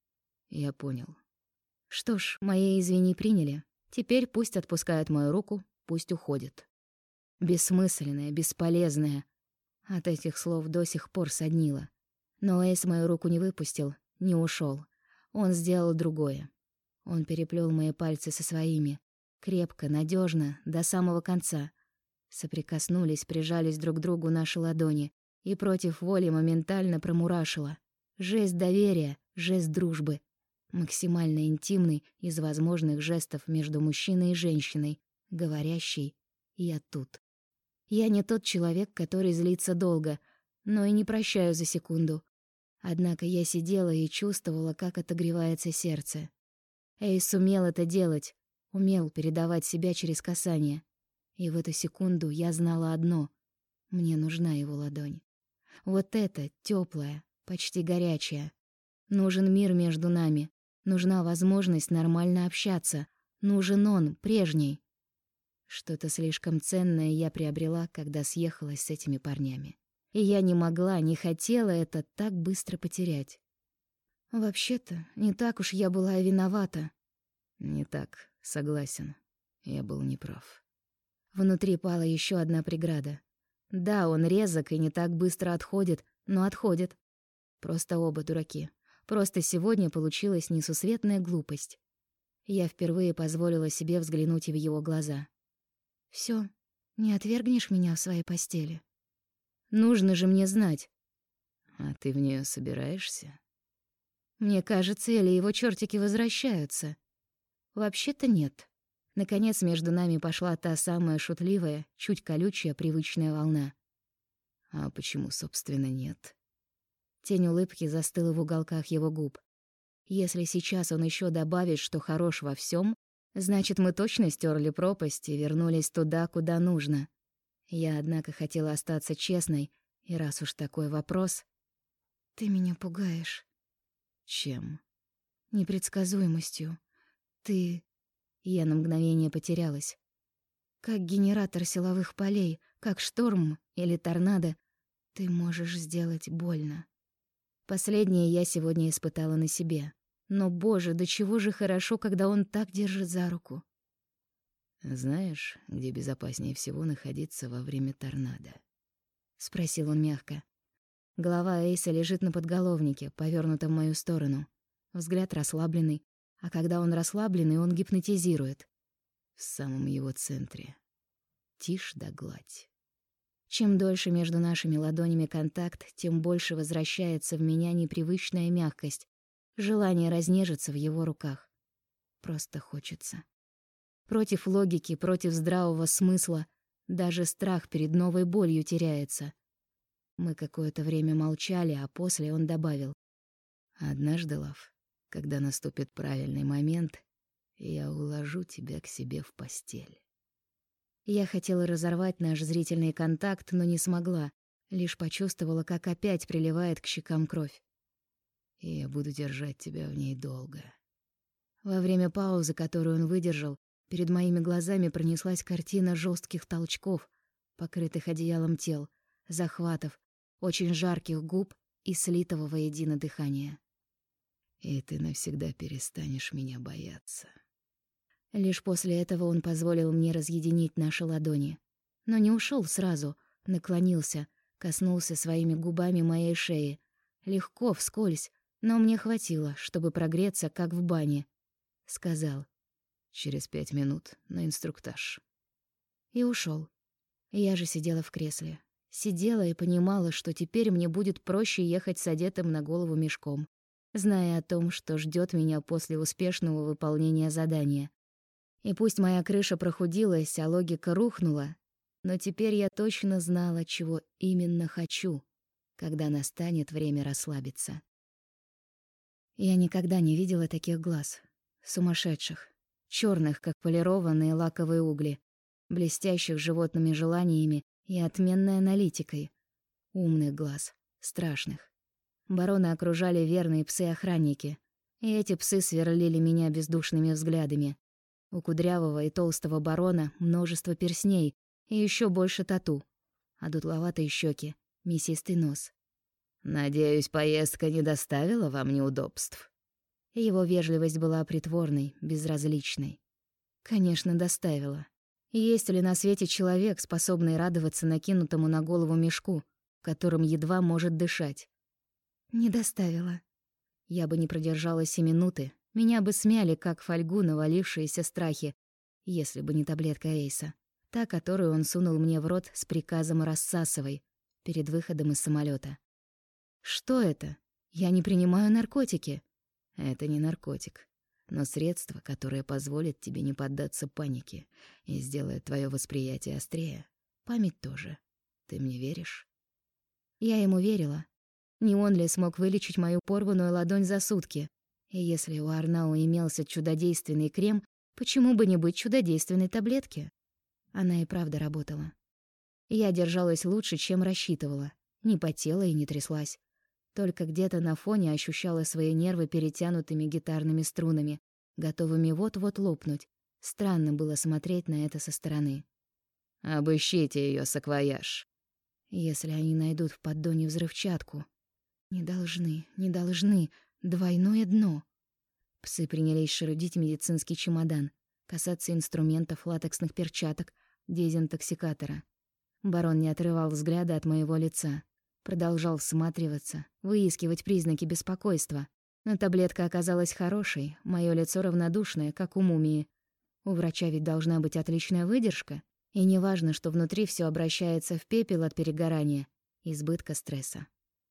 Я понял. Что ж, мои извини приняли. Теперь пусть отпускают мою руку, пусть уходят. Бессмысленное, бесполезное. От этих слов до сих пор соднило. Но Эйс мою руку не выпустил, не ушел. Он сделал другое. Он переплел мои пальцы со своими. Крепко, надежно, до самого конца. Соприкоснулись, прижались друг к другу наши ладони. И против воли моментально промурашило. Жест доверия, жест дружбы. Максимально интимный из возможных жестов между мужчиной и женщиной, говорящий «я тут». Я не тот человек, который злится долго, но и не прощаю за секунду. Однако я сидела и чувствовала, как отогревается сердце. Эйс умел это делать, умел передавать себя через касание. И в эту секунду я знала одно — мне нужна его ладонь. Вот эта, тёплая, почти горячая. Нужен мир между нами, нужна возможность нормально общаться, нужен он, прежний. Что-то слишком ценное я приобрела, когда съехалась с этими парнями. И я не могла, не хотела это так быстро потерять. Вообще-то, не так уж я была и виновата. Не так, согласен. Я был неправ. Внутри пала еще одна преграда. Да, он резок и не так быстро отходит, но отходит. Просто оба дураки. Просто сегодня получилась несусветная глупость. Я впервые позволила себе взглянуть в его глаза. «Всё, не отвергнешь меня в своей постели? Нужно же мне знать». «А ты в неё собираешься?» Мне кажется, или его чёртики возвращаются. Вообще-то нет. Наконец между нами пошла та самая шутливая, чуть колючая привычная волна. «А почему, собственно, нет?» Тень улыбки застыла в уголках его губ. Если сейчас он ещё добавит, что хорош во всём, значит, мы точно стёрли пропасть и вернулись туда, куда нужно. Я, однако, хотела остаться честной, и раз уж такой вопрос... «Ты меня пугаешь». «Чем?» «Непредсказуемостью. Ты...» Я на мгновение потерялась. «Как генератор силовых полей, как шторм или торнадо, ты можешь сделать больно». Последнее я сегодня испытала на себе. Но, боже, до чего же хорошо, когда он так держит за руку. «Знаешь, где безопаснее всего находиться во время торнадо?» — спросил он мягко. Голова Эйса лежит на подголовнике, повёрнута в мою сторону. Взгляд расслабленный, а когда он расслабленный, он гипнотизирует. В самом его центре. Тишь да гладь. Чем дольше между нашими ладонями контакт, тем больше возвращается в меня непривычная мягкость, желание разнежиться в его руках. Просто хочется. Против логики, против здравого смысла, даже страх перед новой болью теряется. Мы какое-то время молчали, а после он добавил: «Однажды, Лав, когда наступит правильный момент, я уложу тебя к себе в постель». Я хотела разорвать наш зрительный контакт, но не смогла, лишь почувствовала, как опять приливает к щекам кровь. И я буду держать тебя в ней долго. Во время паузы, которую он выдержал, перед моими глазами пронеслась картина жестких толчков, покрытых одеялом тел, захватов, очень жарких губ и слитого воедино дыхания. И ты навсегда перестанешь меня бояться. Лишь после этого он позволил мне разъединить наши ладони. Но не ушел сразу, наклонился, коснулся своими губами моей шеи. Легко, вскользь, но мне хватило, чтобы прогреться, как в бане. Сказал: «Через 5 минут на инструктаж». И ушел. Я же сидела в кресле. Сидела и понимала, что теперь мне будет проще ехать с одетым на голову мешком. зная о том, что ждет меня после успешного выполнения задания. И пусть моя крыша прохудилась, а логика рухнула, но теперь я точно знала, чего именно хочу, когда настанет время расслабиться. Я никогда не видела таких глаз. Сумасшедших. Черных, как полированные лаковые угли. Блестящих животными желаниями и отменной аналитикой. Умных глаз. Страшных. Барона окружали верные псы-охранники. И эти псы сверлили меня бездушными взглядами. У кудрявого и толстого барона множество перстней и еще больше тату. А дутловатые щеки, мясистый нос. «Надеюсь, поездка не доставила вам неудобств?» Его вежливость была притворной, безразличной. Конечно, доставила. Есть ли на свете человек, способный радоваться накинутому на голову мешку, которым едва может дышать? Не доставила. Я бы не продержалась и минуты, меня бы смяли, как фольгу, навалившиеся страхи, если бы не таблетка Эйса, та, которую он сунул мне в рот с приказом «рассасывай» перед выходом из самолета. Что это? Я не принимаю наркотики. Это не наркотик, но средство, которое позволит тебе не поддаться панике и сделает твое восприятие острее. Память тоже. Ты мне веришь? Я ему верила. Не он ли смог вылечить мою порванную ладонь за сутки? И если у Арнау имелся чудодейственный крем, почему бы не быть чудодейственной таблетке? Она и правда работала. Я держалась лучше, чем рассчитывала. Не потела и не тряслась. Только где-то на фоне ощущала свои нервы перетянутыми гитарными струнами, готовыми вот-вот лопнуть. Странно было смотреть на это со стороны. «Обыщите ее саквояж». Если они найдут в поддоне взрывчатку. Не должны. Двойное дно. Псы принялись шерудить медицинский чемодан, касаться инструментов, латексных перчаток, дезинтоксикатора. Барон не отрывал взгляда от моего лица. Продолжал всматриваться, выискивать признаки беспокойства. Но таблетка оказалась хорошей, моё лицо равнодушное, как у мумии. У врача ведь должна быть отличная выдержка, и неважно, что внутри всё обращается в пепел от перегорания, избытка стресса.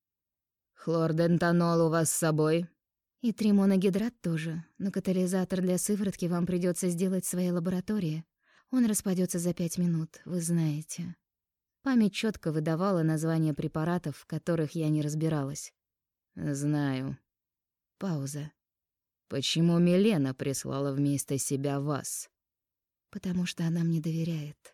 «Хлордентанол у вас с собой?» «И тримоногидрат тоже, но катализатор для сыворотки вам придётся сделать в своей лаборатории. Он распадётся за 5 минут, вы знаете». Память чётко выдавала названия препаратов, в которых я не разбиралась. «Знаю». Пауза. «Почему Милена прислала вместо себя вас?» «Потому что она мне доверяет».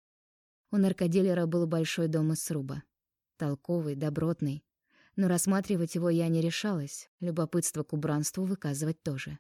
У наркодилера был большой дом из сруба. Толковый, добротный. Но рассматривать его я не решалась, любопытство к убранству выказывать тоже.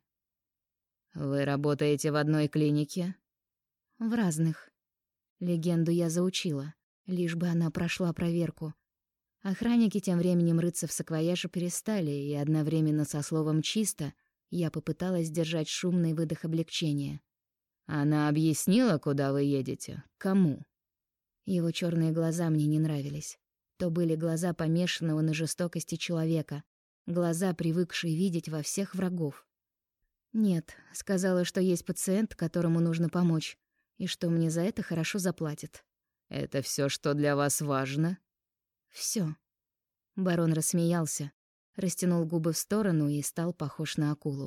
«Вы работаете в одной клинике?» «В разных. Легенду я заучила. Лишь бы она прошла проверку. Охранники тем временем рыться в саквояже перестали, и одновременно со словом «чисто» я попыталась сдержать шумный выдох облегчения. «Она объяснила, куда вы едете? Кому?» Его черные глаза мне не нравились. То были глаза помешанного на жестокости человека, глаза, привыкшие видеть во всех врагов. «Нет», — сказала, что есть пациент, которому нужно помочь, и что мне за это хорошо заплатят. «Это все, что для вас важно?» Все. Барон рассмеялся, растянул губы в сторону и стал похож на акулу.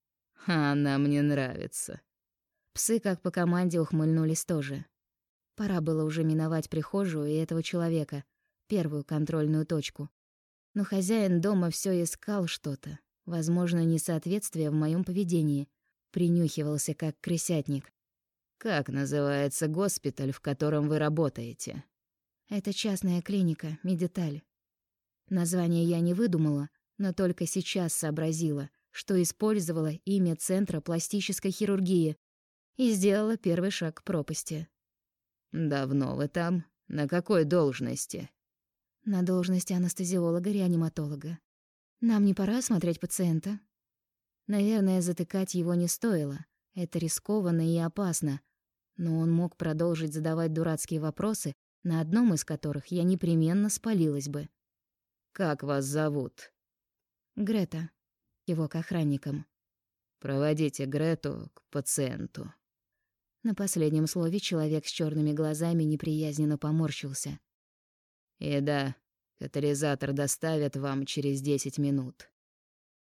«Она мне нравится». Псы, как по команде, ухмыльнулись тоже. Пора было уже миновать прихожую и этого человека, первую контрольную точку. Но хозяин дома все искал что-то, возможно, несоответствие в моем поведении, принюхивался как крысятник. «Как называется госпиталь, в котором вы работаете?» «Это частная клиника, Медиталь». Название я не выдумала, но только сейчас сообразила, что использовала имя Центра пластической хирургии и сделала первый шаг к пропасти. «Давно вы там? На какой должности?» «На должности анестезиолога-реаниматолога. Нам не пора осмотреть пациента?» Наверное, затыкать его не стоило. Это рискованно и опасно. Но он мог продолжить задавать дурацкие вопросы, на одном из которых я непременно спалилась бы. «Как вас зовут?» «Грета». Его к охранникам. «Проводите Грету к пациенту». На последнем слове человек с черными глазами неприязненно поморщился. «И да, катализатор доставят вам через 10 минут».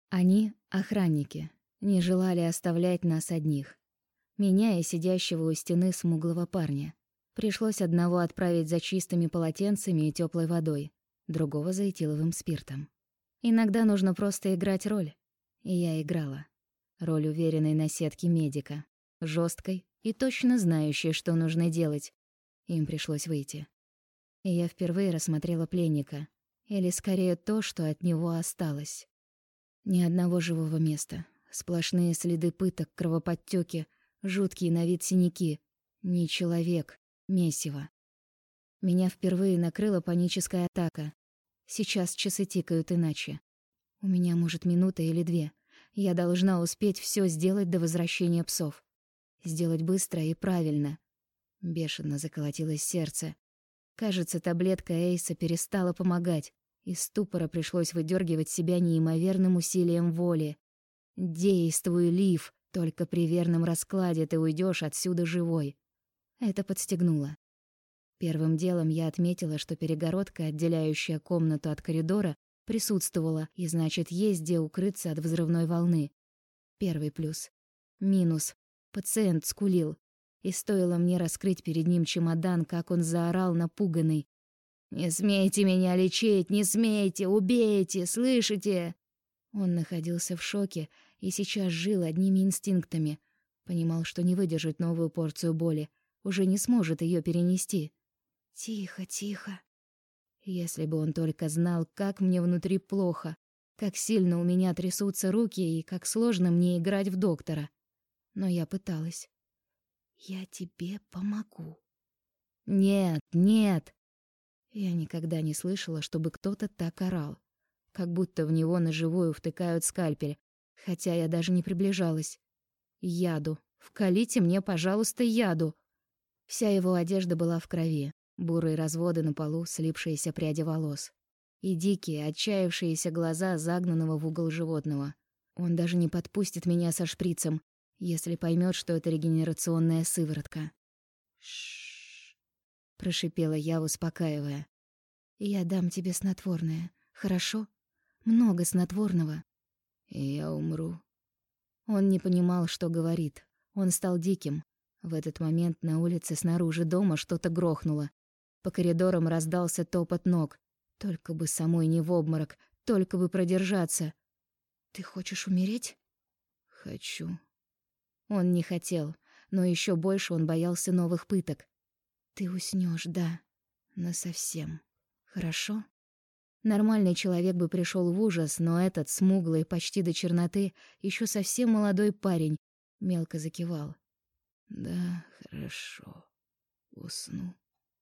Они, охранники, не желали оставлять нас одних. Меня и сидящего у стены смуглого парня. Пришлось одного отправить за чистыми полотенцами и теплой водой, другого за этиловым спиртом. Иногда нужно просто играть роль. И я играла. Роль уверенной наседки медика, жесткой и точно знающей, что нужно делать. Им пришлось выйти. И я впервые рассмотрела пленника, или скорее то, что от него осталось. Ни одного живого места, сплошные следы пыток, кровоподтёки, жуткие на вид синяки. Не человек, месиво. Меня впервые накрыла паническая атака. Сейчас часы тикают иначе. У меня, может, минута или две. Я должна успеть всё сделать до возвращения псов. Сделать быстро и правильно. Бешено заколотилось сердце. Кажется, таблетка Эйса перестала помогать. Из ступора пришлось выдергивать себя неимоверным усилием воли. «Действуй, Лив, только при верном раскладе ты уйдешь отсюда живой». Это подстегнуло. Первым делом я отметила, что перегородка, отделяющая комнату от коридора, присутствовала, и значит, есть где укрыться от взрывной волны. Первый плюс. Минус. Пациент скулил. И стоило мне раскрыть перед ним чемодан, как он заорал напуганный. «Не смейте меня лечить! Не смейте! Убейте! Слышите?» Он находился в шоке и сейчас жил одними инстинктами. Понимал, что не выдержит новую порцию боли, уже не сможет ее перенести. «Тихо, тихо». Если бы он только знал, как мне внутри плохо, как сильно у меня трясутся руки и как сложно мне играть в доктора. Но я пыталась. «Я тебе помогу». «Нет, нет!» Я никогда не слышала, чтобы кто-то так орал. Как будто в него на живую втыкают скальпель, хотя я даже не приближалась. «Яду! Вколите мне, пожалуйста, яду!» Вся его одежда была в крови, бурые разводы на полу, слипшиеся пряди волос. И дикие, отчаявшиеся глаза загнанного в угол животного. Он даже не подпустит меня со шприцем, если поймет, что это регенерационная сыворотка. «Ш-ш-ш», прошипела я, успокаивая. «Я дам тебе снотворное, хорошо? Много снотворного». «И я умру». Он не понимал, что говорит. Он стал диким. В этот момент на улице снаружи дома что-то грохнуло. По коридорам раздался топот ног. Только бы самой не в обморок, только бы продержаться. «Ты хочешь умереть?» «Хочу». Он не хотел, но еще больше он боялся новых пыток. «Ты уснешь, да, насовсем. Хорошо?» Нормальный человек бы пришел в ужас, но этот, смуглый, почти до черноты, еще совсем молодой парень, мелко закивал. «Да, хорошо. Усну».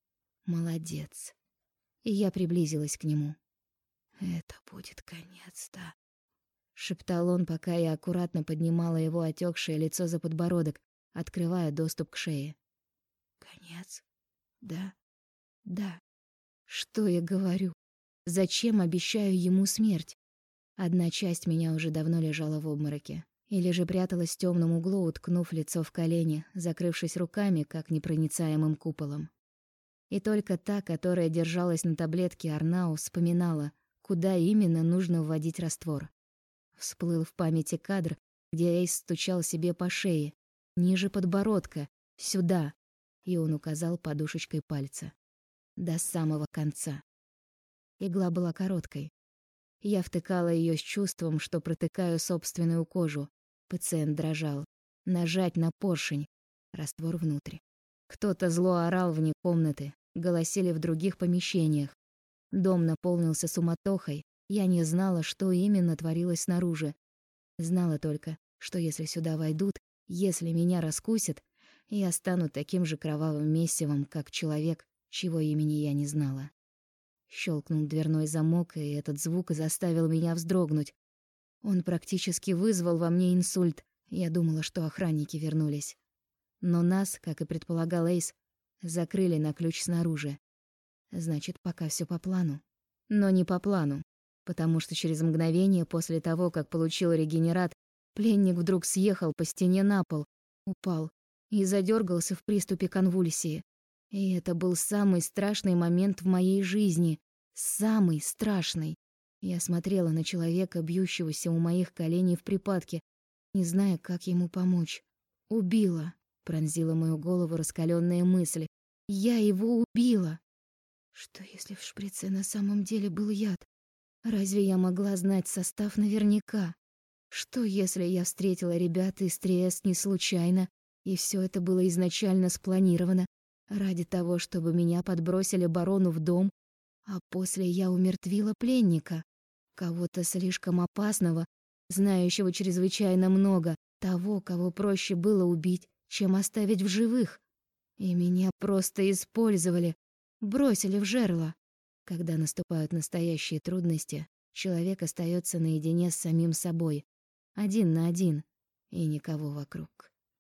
«Молодец». И я приблизилась к нему. «Это будет конец, да?» Шептал он, пока я аккуратно поднимала его отекшее лицо за подбородок, открывая доступ к шее. «Конец? Да? Да. Что я говорю? Зачем обещаю ему смерть? Одна часть меня уже давно лежала в обмороке. Или же пряталась в темном углу, уткнув лицо в колени, закрывшись руками, как непроницаемым куполом. И только та, которая держалась на таблетке Арнау, вспоминала, куда именно нужно вводить раствор. Всплыл в памяти кадр, где Эйс стучал себе по шее, ниже подбородка, сюда, и он указал подушечкой пальца. До самого конца. Игла была короткой. Я втыкала ее с чувством, что протыкаю собственную кожу. Пациент дрожал. Нажать на поршень. Раствор внутрь. Кто-то зло орал вне комнаты, голосили в других помещениях. Дом наполнился суматохой. Я не знала, что именно творилось снаружи. Знала только, что если сюда войдут, если меня раскусят, я стану таким же кровавым месивом, как человек, чьего имени я не знала. Щелкнул дверной замок, и этот звук заставил меня вздрогнуть. Он практически вызвал во мне инсульт. Я думала, что охранники вернулись. Но нас, как и предполагал Эйс, закрыли на ключ снаружи. Значит, пока все по плану. Но не по плану, потому что через мгновение после того, как получил регенерат, пленник вдруг съехал по стене на пол, упал и задергался в приступе конвульсии. И это был самый страшный момент в моей жизни. Самый страшный. Я смотрела на человека, бьющегося у моих коленей в припадке, не зная, как ему помочь. Убила. Пронзила мою голову раскаленная мысль. Я его убила. Что если в шприце на самом деле был яд? Разве я могла знать состав наверняка? Что если я встретила ребят из Триест не случайно, и все это было изначально спланировано ради того, чтобы меня подбросили барону в дом, а после я умертвила пленника, кого-то слишком опасного, знающего чрезвычайно много, того, кого проще было убить, чем оставить в живых. И меня просто использовали, бросили в жерло. Когда наступают настоящие трудности, человек остается наедине с самим собой, один на один, и никого вокруг.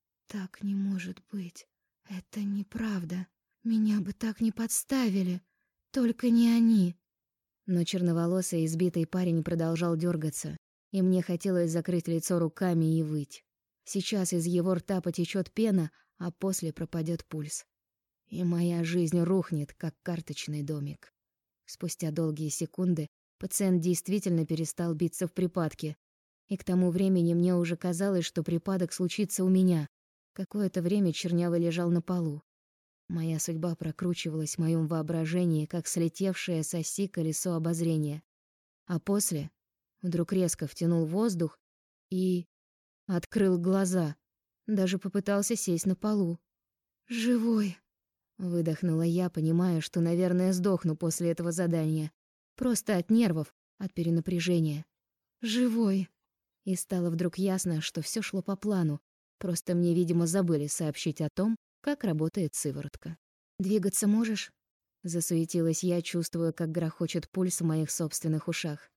Так не может быть. Это неправда. Меня бы так не подставили. Только не они. Но черноволосый избитый парень продолжал дергаться, и мне хотелось закрыть лицо руками и выть. Сейчас из его рта потечет пена, а после пропадет пульс. И моя жизнь рухнет, как карточный домик. Спустя долгие секунды пациент действительно перестал биться в припадке, и к тому времени мне уже казалось, что припадок случится у меня. Какое-то время Чернявый лежал на полу. Моя судьба прокручивалась в моем воображении, как слетевшее с оси колесо обозрения. А после вдруг резко втянул воздух и открыл глаза. Даже попытался сесть на полу. «Живой!» — выдохнула я, понимая, что, наверное, сдохну после этого задания. Просто от нервов, от перенапряжения. «Живой!» И стало вдруг ясно, что все шло по плану. Просто мне, видимо, забыли сообщить о том, как работает сыворотка. «Двигаться можешь?» — засуетилась я, чувствуя, как грохочет пульс в моих собственных ушах.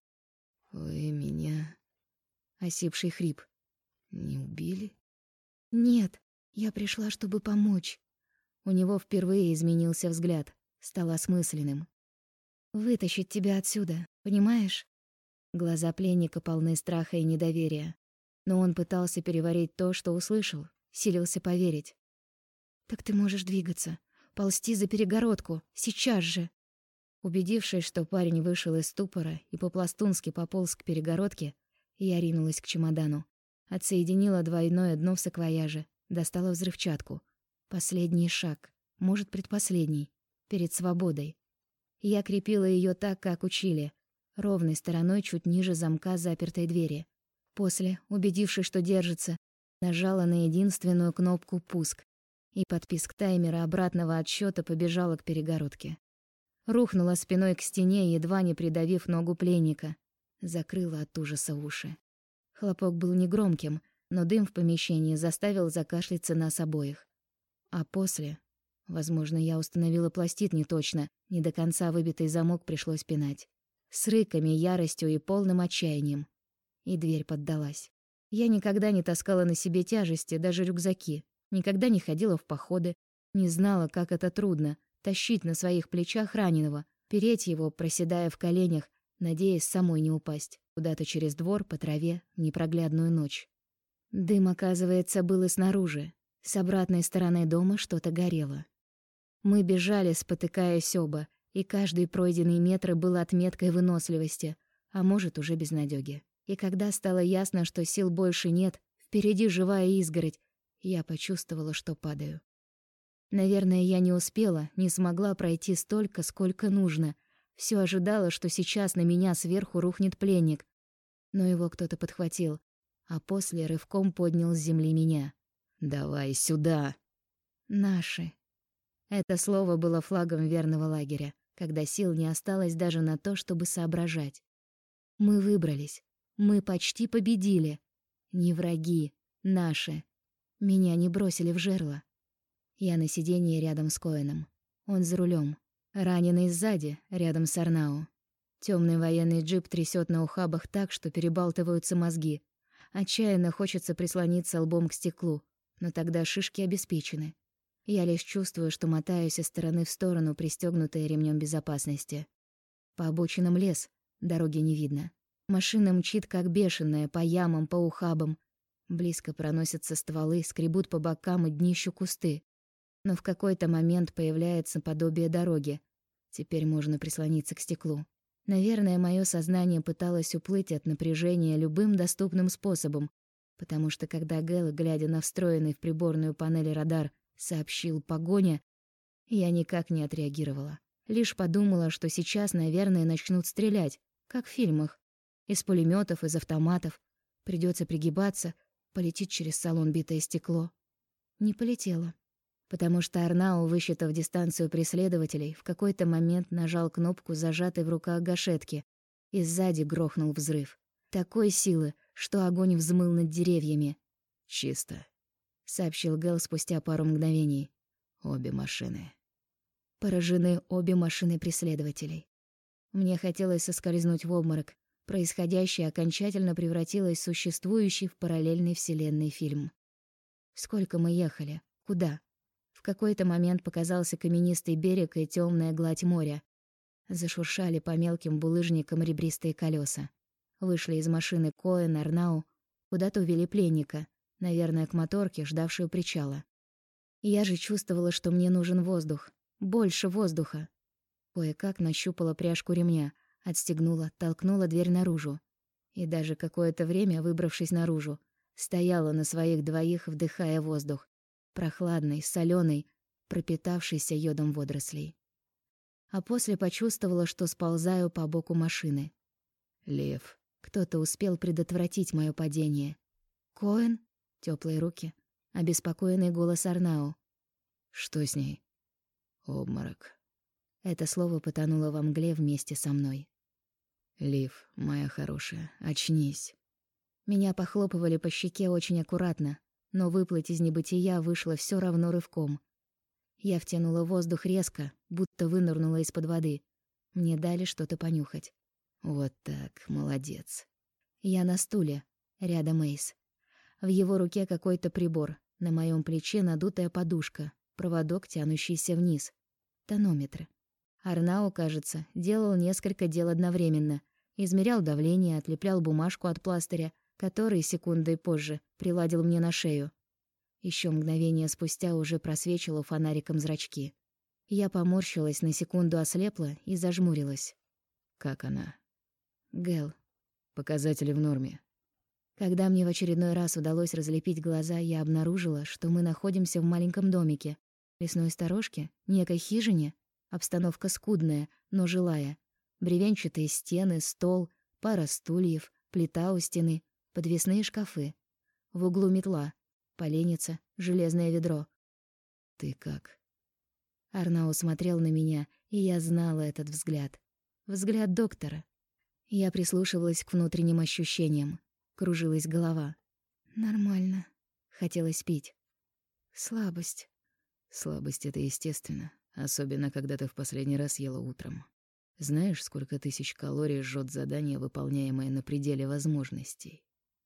«Вы меня...» — осипший хрип. «Не убили?» «Нет, я пришла, чтобы помочь». У него впервые изменился взгляд, стал осмысленным. «Вытащить тебя отсюда, понимаешь?» Глаза пленника полны страха и недоверия. Но он пытался переварить то, что услышал, силился поверить. «Так ты можешь двигаться, ползти за перегородку, сейчас же!» Убедившись, что парень вышел из ступора и по-пластунски пополз к перегородке, я ринулась к чемодану. Отсоединила двойное дно в саквояже, достала взрывчатку. Последний шаг, может, предпоследний, перед свободой. Я крепила ее так, как учили, ровной стороной чуть ниже замка запертой двери. После, убедившись, что держится, нажала на единственную кнопку «Пуск», и под писк таймера обратного отсчета побежала к перегородке. Рухнула спиной к стене, едва не придавив ногу пленника. Закрыла от ужаса уши. Хлопок был негромким, но дым в помещении заставил закашляться нас обоих. А после... Возможно, я установила пластид не точно, не до конца выбитый замок пришлось пинать. С рыками, яростью и полным отчаянием. И дверь поддалась. Я никогда не таскала на себе тяжести, даже рюкзаки. Никогда не ходила в походы. Не знала, как это трудно — тащить на своих плечах раненого, переть его, проседая в коленях, надеясь самой не упасть куда-то через двор по траве в непроглядную ночь. Дым, оказывается, был и снаружи. С обратной стороны дома что-то горело. Мы бежали, спотыкаясь оба, и каждый пройденный метр был отметкой выносливости, а может, уже безнадёги. И когда стало ясно, что сил больше нет, впереди живая изгородь, я почувствовала, что падаю. Наверное, я не успела, не смогла пройти столько, сколько нужно. Всё ожидала, что сейчас на меня сверху рухнет пленник. Но его кто-то подхватил, а после рывком поднял с земли меня. «Давай сюда!» «Наши». Это слово было флагом верного лагеря, когда сил не осталось даже на то, чтобы соображать. Мы выбрались. Мы почти победили. Не враги, наши. Меня не бросили в жерло. Я на сиденье рядом с Коэном. Он за рулем. Раненый сзади, рядом с Арнау. Темный военный джип трясет на ухабах так, что перебалтываются мозги. Отчаянно хочется прислониться лбом к стеклу, но тогда шишки обеспечены. Я лишь чувствую, что мотаюсь из стороны в сторону, пристегнутая ремнем безопасности. По обочинам лес, дороги не видно. Машина мчит как бешеная, по ямам, по ухабам. Близко проносятся стволы, скребут по бокам и днищу кусты. Но в какой-то момент появляется подобие дороги. Теперь можно прислониться к стеклу. Наверное, мое сознание пыталось уплыть от напряжения любым доступным способом, потому что когда Гэл, глядя на встроенный в приборную панель радар, сообщил «погоня», я никак не отреагировала. Лишь подумала, что сейчас, наверное, начнут стрелять, как в фильмах. Из пулеметов, из автоматов. Придется пригибаться, полетит через салон битое стекло. Не полетело. Потому что Арнау, высчитав дистанцию преследователей, в какой-то момент нажал кнопку, зажатой в руках гашетки, и сзади грохнул взрыв. Такой силы, что огонь взмыл над деревьями. «Чисто», — сообщил Гэл спустя пару мгновений. «Обе машины». Поражены обе машины преследователей. Мне хотелось соскользнуть в обморок. Происходящее окончательно превратилось в существующий в параллельной вселенной фильм. Сколько мы ехали? Куда? В какой-то момент показался каменистый берег и темная гладь моря. Зашуршали по мелким булыжникам ребристые колеса. Вышли из машины Коэн, Арнау. Куда-то увели пленника. Наверное, к моторке, ждавшей у причала. Я же чувствовала, что мне нужен воздух. Больше воздуха. Кое-как нащупала пряжку ремня, отстегнула, толкнула дверь наружу. И даже какое-то время, выбравшись наружу, стояла на своих двоих, вдыхая воздух. Прохладный, солёный, пропитавшийся йодом водорослей. А после почувствовала, что сползаю по боку машины. «Лев». Кто-то успел предотвратить моё падение. «Коэн?» — тёплые руки. Обеспокоенный голос Арнау. «Что с ней?» «Обморок». Это слово потонуло во мгле вместе со мной. «Лив, моя хорошая, очнись». Меня похлопывали по щеке очень аккуратно, но выплыть из небытия вышло всё равно рывком. Я втянула воздух резко, будто вынырнула из-под воды. Мне дали что-то понюхать. «Вот так, молодец». Я на стуле, рядом Эйс. В его руке какой-то прибор, на моём плече надутая подушка, проводок, тянущийся вниз. Тонометр. Арнау, кажется, делал несколько дел одновременно. Измерял давление, отлеплял бумажку от пластыря, который секундой позже приладил мне на шею. Ещё мгновение спустя уже просвечивал фонариком зрачки. Я поморщилась, на секунду ослепла и зажмурилась. «Как она?» Гэл. «Показатели в норме». Когда мне в очередной раз удалось разлепить глаза, я обнаружила, что мы находимся в маленьком домике, лесной сторожке, некой хижине. Обстановка скудная, но жилая. Бревенчатые стены, стол, пара стульев, плита у стены, подвесные шкафы. В углу метла, поленница, железное ведро. «Ты как?» Арнау смотрел на меня, и я знала этот взгляд. Взгляд доктора. Я прислушивалась к внутренним ощущениям. Кружилась голова. Нормально. Хотелось пить. Слабость. «Слабость — это естественно, особенно когда ты в последний раз ела утром. Знаешь, сколько тысяч калорий жжёт задание, выполняемое на пределе возможностей?»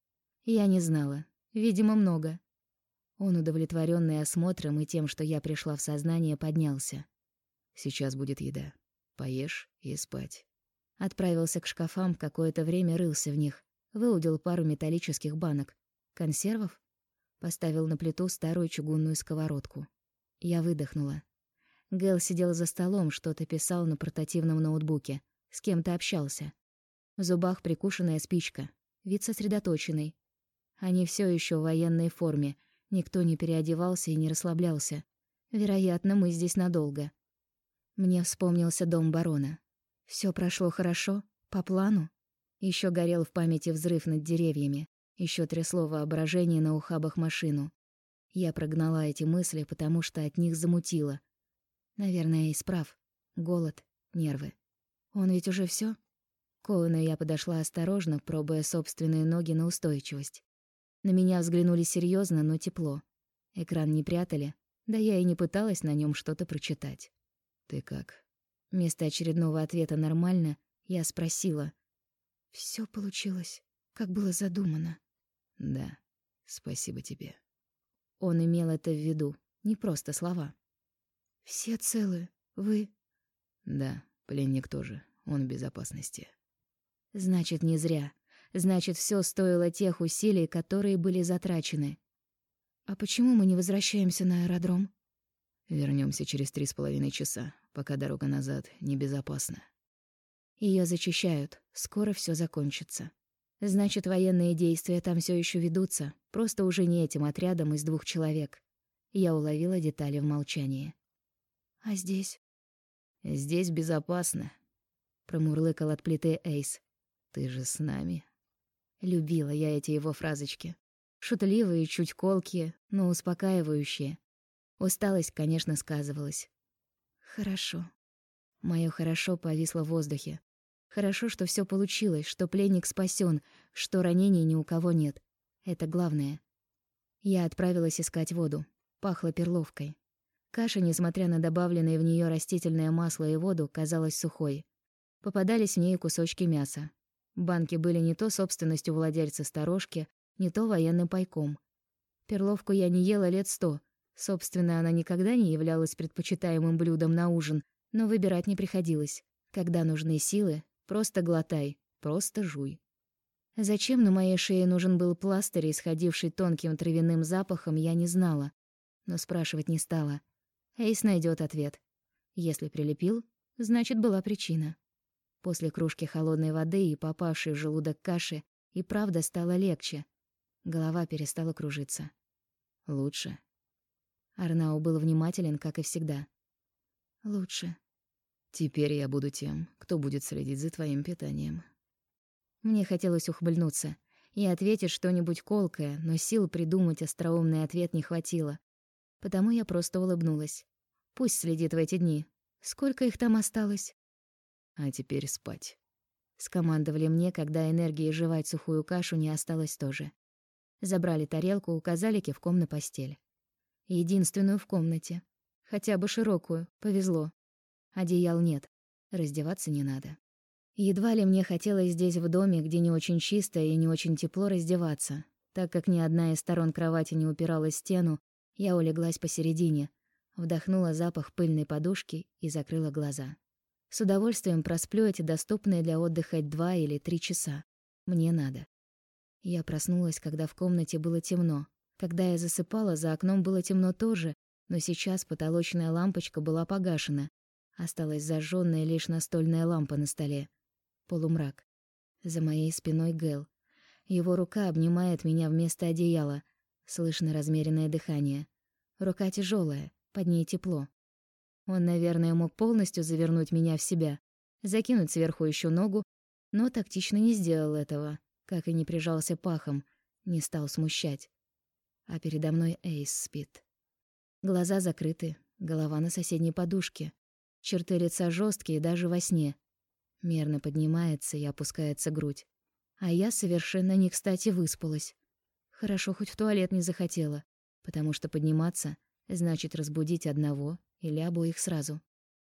Я не знала. Видимо, много. Он, удовлетворённый осмотром и тем, что я пришла в сознание, поднялся. «Сейчас будет еда. Поешь и спать». Отправился к шкафам, какое-то время рылся в них. Выудил пару металлических банок. Консервов? Поставил на плиту старую чугунную сковородку. Я выдохнула. Гэл сидел за столом, что-то писал на портативном ноутбуке. С кем-то общался. В зубах прикушенная спичка. Вид сосредоточенный. Они всё ещё в военной форме. Никто не переодевался и не расслаблялся. Вероятно, мы здесь надолго. Мне вспомнился дом барона. Всё прошло хорошо, по плану. Ещё горел в памяти взрыв над деревьями. Ещё трясло воображение на ухабах машину. Я прогнала эти мысли, потому что от них замутило. Наверное, и справ. Голод, нервы. Он ведь уже всё? К Коэну я подошла осторожно, пробуя собственные ноги на устойчивость. На меня взглянули серьёзно, но тепло. Экран не прятали, да я и не пыталась на нём что-то прочитать. «Ты как?» Вместо очередного ответа «нормально» я спросила. «Всё получилось, как было задумано?» «Да, спасибо тебе». Он имел это в виду, не просто слова. «Все целы? Вы?» «Да, пленник тоже, он в безопасности». Значит, не зря. Значит, всё стоило тех усилий, которые были затрачены. «А почему мы не возвращаемся на аэродром?» «Вернёмся через 3,5 часа, пока дорога назад небезопасна». Ее зачищают, скоро все закончится. Значит, военные действия там все еще ведутся, просто уже не этим отрядом из 2 человек. Я уловила детали в молчании. «А здесь?» «Здесь безопасно», — промурлыкал от плиты Эйс. «Ты же с нами». Любила я эти его фразочки. Шутливые, чуть колкие, но успокаивающие. Усталость, конечно, сказывалась. «Хорошо». Моё «хорошо» повисло в воздухе. Хорошо, что всё получилось, что пленник спасён, что ранений ни у кого нет. Это главное. Я отправилась искать воду. Пахло перловкой. Каша, несмотря на добавленное в неё растительное масло и воду, казалась сухой. Попадались в ней кусочки мяса. Банки были не то собственностью владельца сторожки, не то военным пайком. Перловку я не ела лет 100. Собственно, она никогда не являлась предпочитаемым блюдом на ужин, но выбирать не приходилось. Когда нужны силы, просто глотай, просто жуй. Зачем на моей шее нужен был пластырь, исходивший тонким травяным запахом, я не знала, но спрашивать не стала. Эйс найдет ответ. Если прилепил, значит, была причина. После кружки холодной воды и попавшей в желудок каши и правда стало легче. Голова перестала кружиться. Лучше. Арнау был внимателен, как и всегда. «Лучше». «Теперь я буду тем, кто будет следить за твоим питанием». Мне хотелось ухмыльнуться и ответить что-нибудь колкое, но сил придумать остроумный ответ не хватило. Потому я просто улыбнулась. Пусть следит в эти дни. Сколько их там осталось? «А теперь спать», — скомандовали мне, когда энергии жевать сухую кашу не осталось тоже. Забрали тарелку, указали кивком на постель. Единственную в комнате. Хотя бы широкую, повезло. Одеял нет, раздеваться не надо. Едва ли мне хотелось здесь в доме, где не очень чисто и не очень тепло, раздеваться. Так как ни одна из сторон кровати не упиралась в стену, я улеглась посередине, вдохнула запах пыльной подушки и закрыла глаза. С удовольствием просплю эти доступные для отдыха 2 или 3 часа. Мне надо. Я проснулась, когда в комнате было темно. Когда я засыпала, за окном было темно тоже, но сейчас потолочная лампочка была погашена. Осталась зажжённая лишь настольная лампа на столе. Полумрак. За моей спиной Гэл. Его рука обнимает меня вместо одеяла. Слышно размеренное дыхание. Рука тяжелая, под ней тепло. Он, наверное, мог полностью завернуть меня в себя, закинуть сверху еще ногу, но тактично не сделал этого, как и не прижался пахом, не стал смущать. А передо мной Эйс спит. Глаза закрыты, голова на соседней подушке. Черты лица жесткие даже во сне. Мерно поднимается и опускается грудь. А я совершенно не кстати выспалась. Хорошо, хоть в туалет не захотела, потому что подниматься значит разбудить одного или обоих сразу.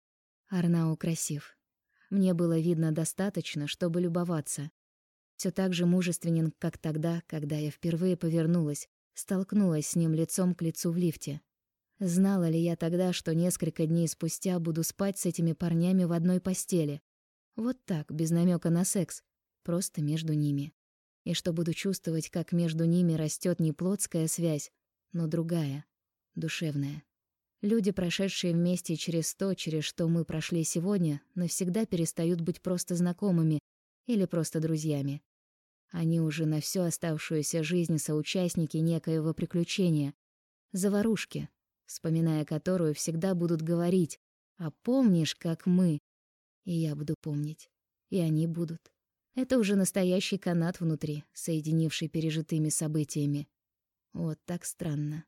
Арнау красив. Мне было видно достаточно, чтобы любоваться. Все так же мужественен, как тогда, когда я впервые повернулась, столкнулась с ним лицом к лицу в лифте. Знала ли я тогда, что несколько дней спустя буду спать с этими парнями в одной постели? Вот так, без намека на секс, просто между ними. И что буду чувствовать, как между ними растет не плотская связь, но другая, душевная. Люди, прошедшие вместе через то, через что мы прошли сегодня, навсегда перестают быть просто знакомыми или просто друзьями. Они уже на всю оставшуюся жизнь соучастники некоего приключения, заварушки, вспоминая которую всегда будут говорить: «А помнишь, как мы?» И я буду помнить, и они будут. Это уже настоящий канат внутри, соединивший пережитыми событиями. Вот так странно.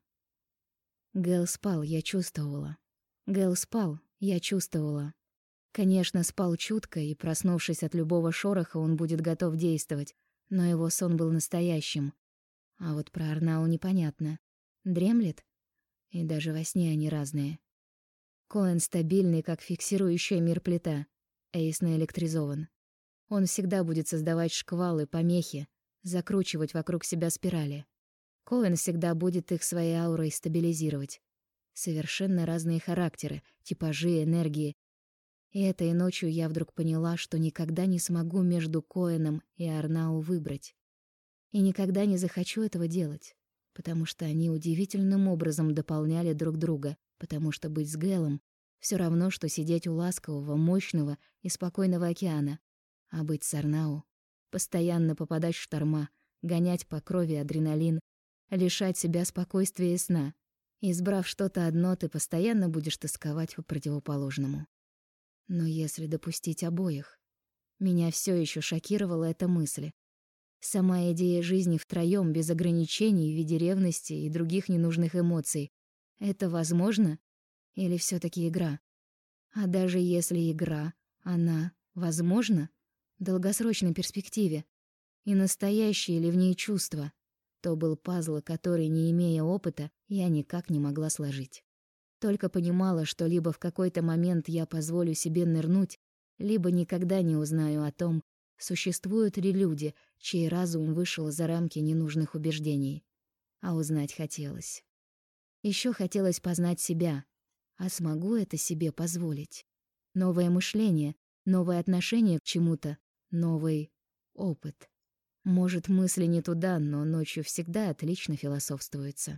Гэл спал, я чувствовала. Гэл спал, я чувствовала. Конечно, спал чутко, и, проснувшись от любого шороха, он будет готов действовать, но его сон был настоящим. А вот про Арнау непонятно. Дремлет? И даже во сне они разные. Коэн стабильный, как фиксирующая мир плита. Эйс наэлектризован. Он всегда будет создавать шквалы, помехи, закручивать вокруг себя спирали. Коэн всегда будет их своей аурой стабилизировать. Совершенно разные характеры, типажи, энергии. И этой ночью я вдруг поняла, что никогда не смогу между Коэном и Арнау выбрать. И никогда не захочу этого делать, потому что они удивительным образом дополняли друг друга, потому что быть с Гэлом всё равно, что сидеть у ласкового, мощного и спокойного океана, А быть с Арнау, постоянно попадать в шторма, гонять по крови адреналин, лишать себя спокойствия и сна. Избрав что-то одно, ты постоянно будешь тосковать по противоположному. Но если допустить обоих... Меня все еще шокировала эта мысль. Сама идея жизни втроём, без ограничений в виде ревности и других ненужных эмоций. Это возможно? Или все таки игра? А даже если игра, она возможна в долгосрочной перспективе? И настоящие ли в ней чувства? То был пазл, который, не имея опыта, я никак не могла сложить. Только понимала, что либо в какой-то момент я позволю себе нырнуть, либо никогда не узнаю о том, существуют ли люди, чей разум вышел за рамки ненужных убеждений. А узнать хотелось. Еще хотелось познать себя. А смогу это себе позволить? Новое мышление, новое отношение к чему-то, новый опыт. Может, мысли не туда, но ночью всегда отлично философствуется.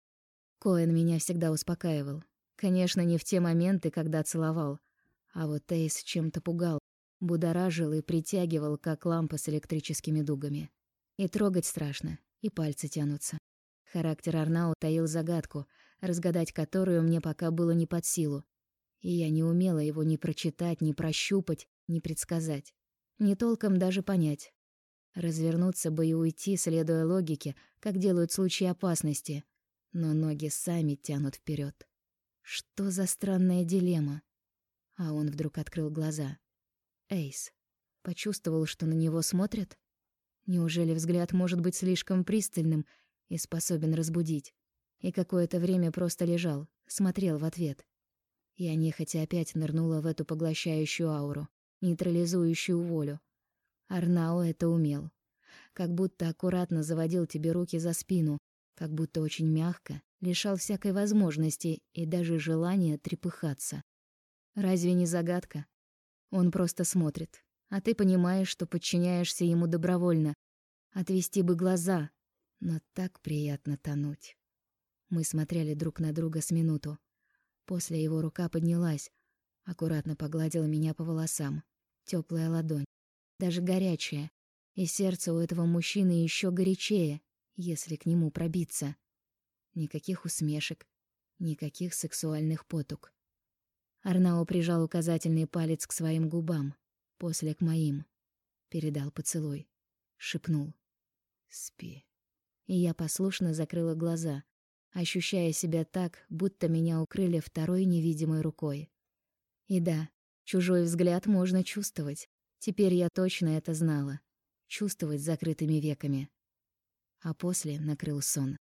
Коэн меня всегда успокаивал. Конечно, не в те моменты, когда целовал. А вот Эйс чем-то пугал, будоражил и притягивал, как лампа с электрическими дугами. И трогать страшно, и пальцы тянутся. Характер Арнау таил загадку, разгадать которую мне пока было не под силу. И я не умела его ни прочитать, ни прощупать, ни предсказать. Ни толком даже понять. Развернуться бы и уйти, следуя логике, как делают в случае опасности. Но ноги сами тянут вперед. Что за странная дилемма? А он вдруг открыл глаза. Эйс. Почувствовал, что на него смотрят? Неужели взгляд может быть слишком пристальным и способен разбудить? И какое-то время просто лежал, смотрел в ответ. Я нехотя опять нырнула в эту поглощающую ауру, нейтрализующую волю. Арнау это умел. Как будто аккуратно заводил тебе руки за спину, как будто очень мягко лишал всякой возможности и даже желания трепыхаться. Разве не загадка? Он просто смотрит, а ты понимаешь, что подчиняешься ему добровольно. Отвести бы глаза, но так приятно тонуть. Мы смотрели друг на друга с минуту. После его рука поднялась, аккуратно погладила меня по волосам. Теплая ладонь, даже горячая, и сердце у этого мужчины еще горячее, если к нему пробиться. Никаких усмешек, никаких сексуальных потуг. Арнау прижал указательный палец к своим губам, после к моим. Передал поцелуй. Шепнул: «Спи». И я послушно закрыла глаза, ощущая себя так, будто меня укрыли второй невидимой рукой. И да, чужой взгляд можно чувствовать. Теперь я точно это знала. Чувствовать с закрытыми веками. А после накрыл сон.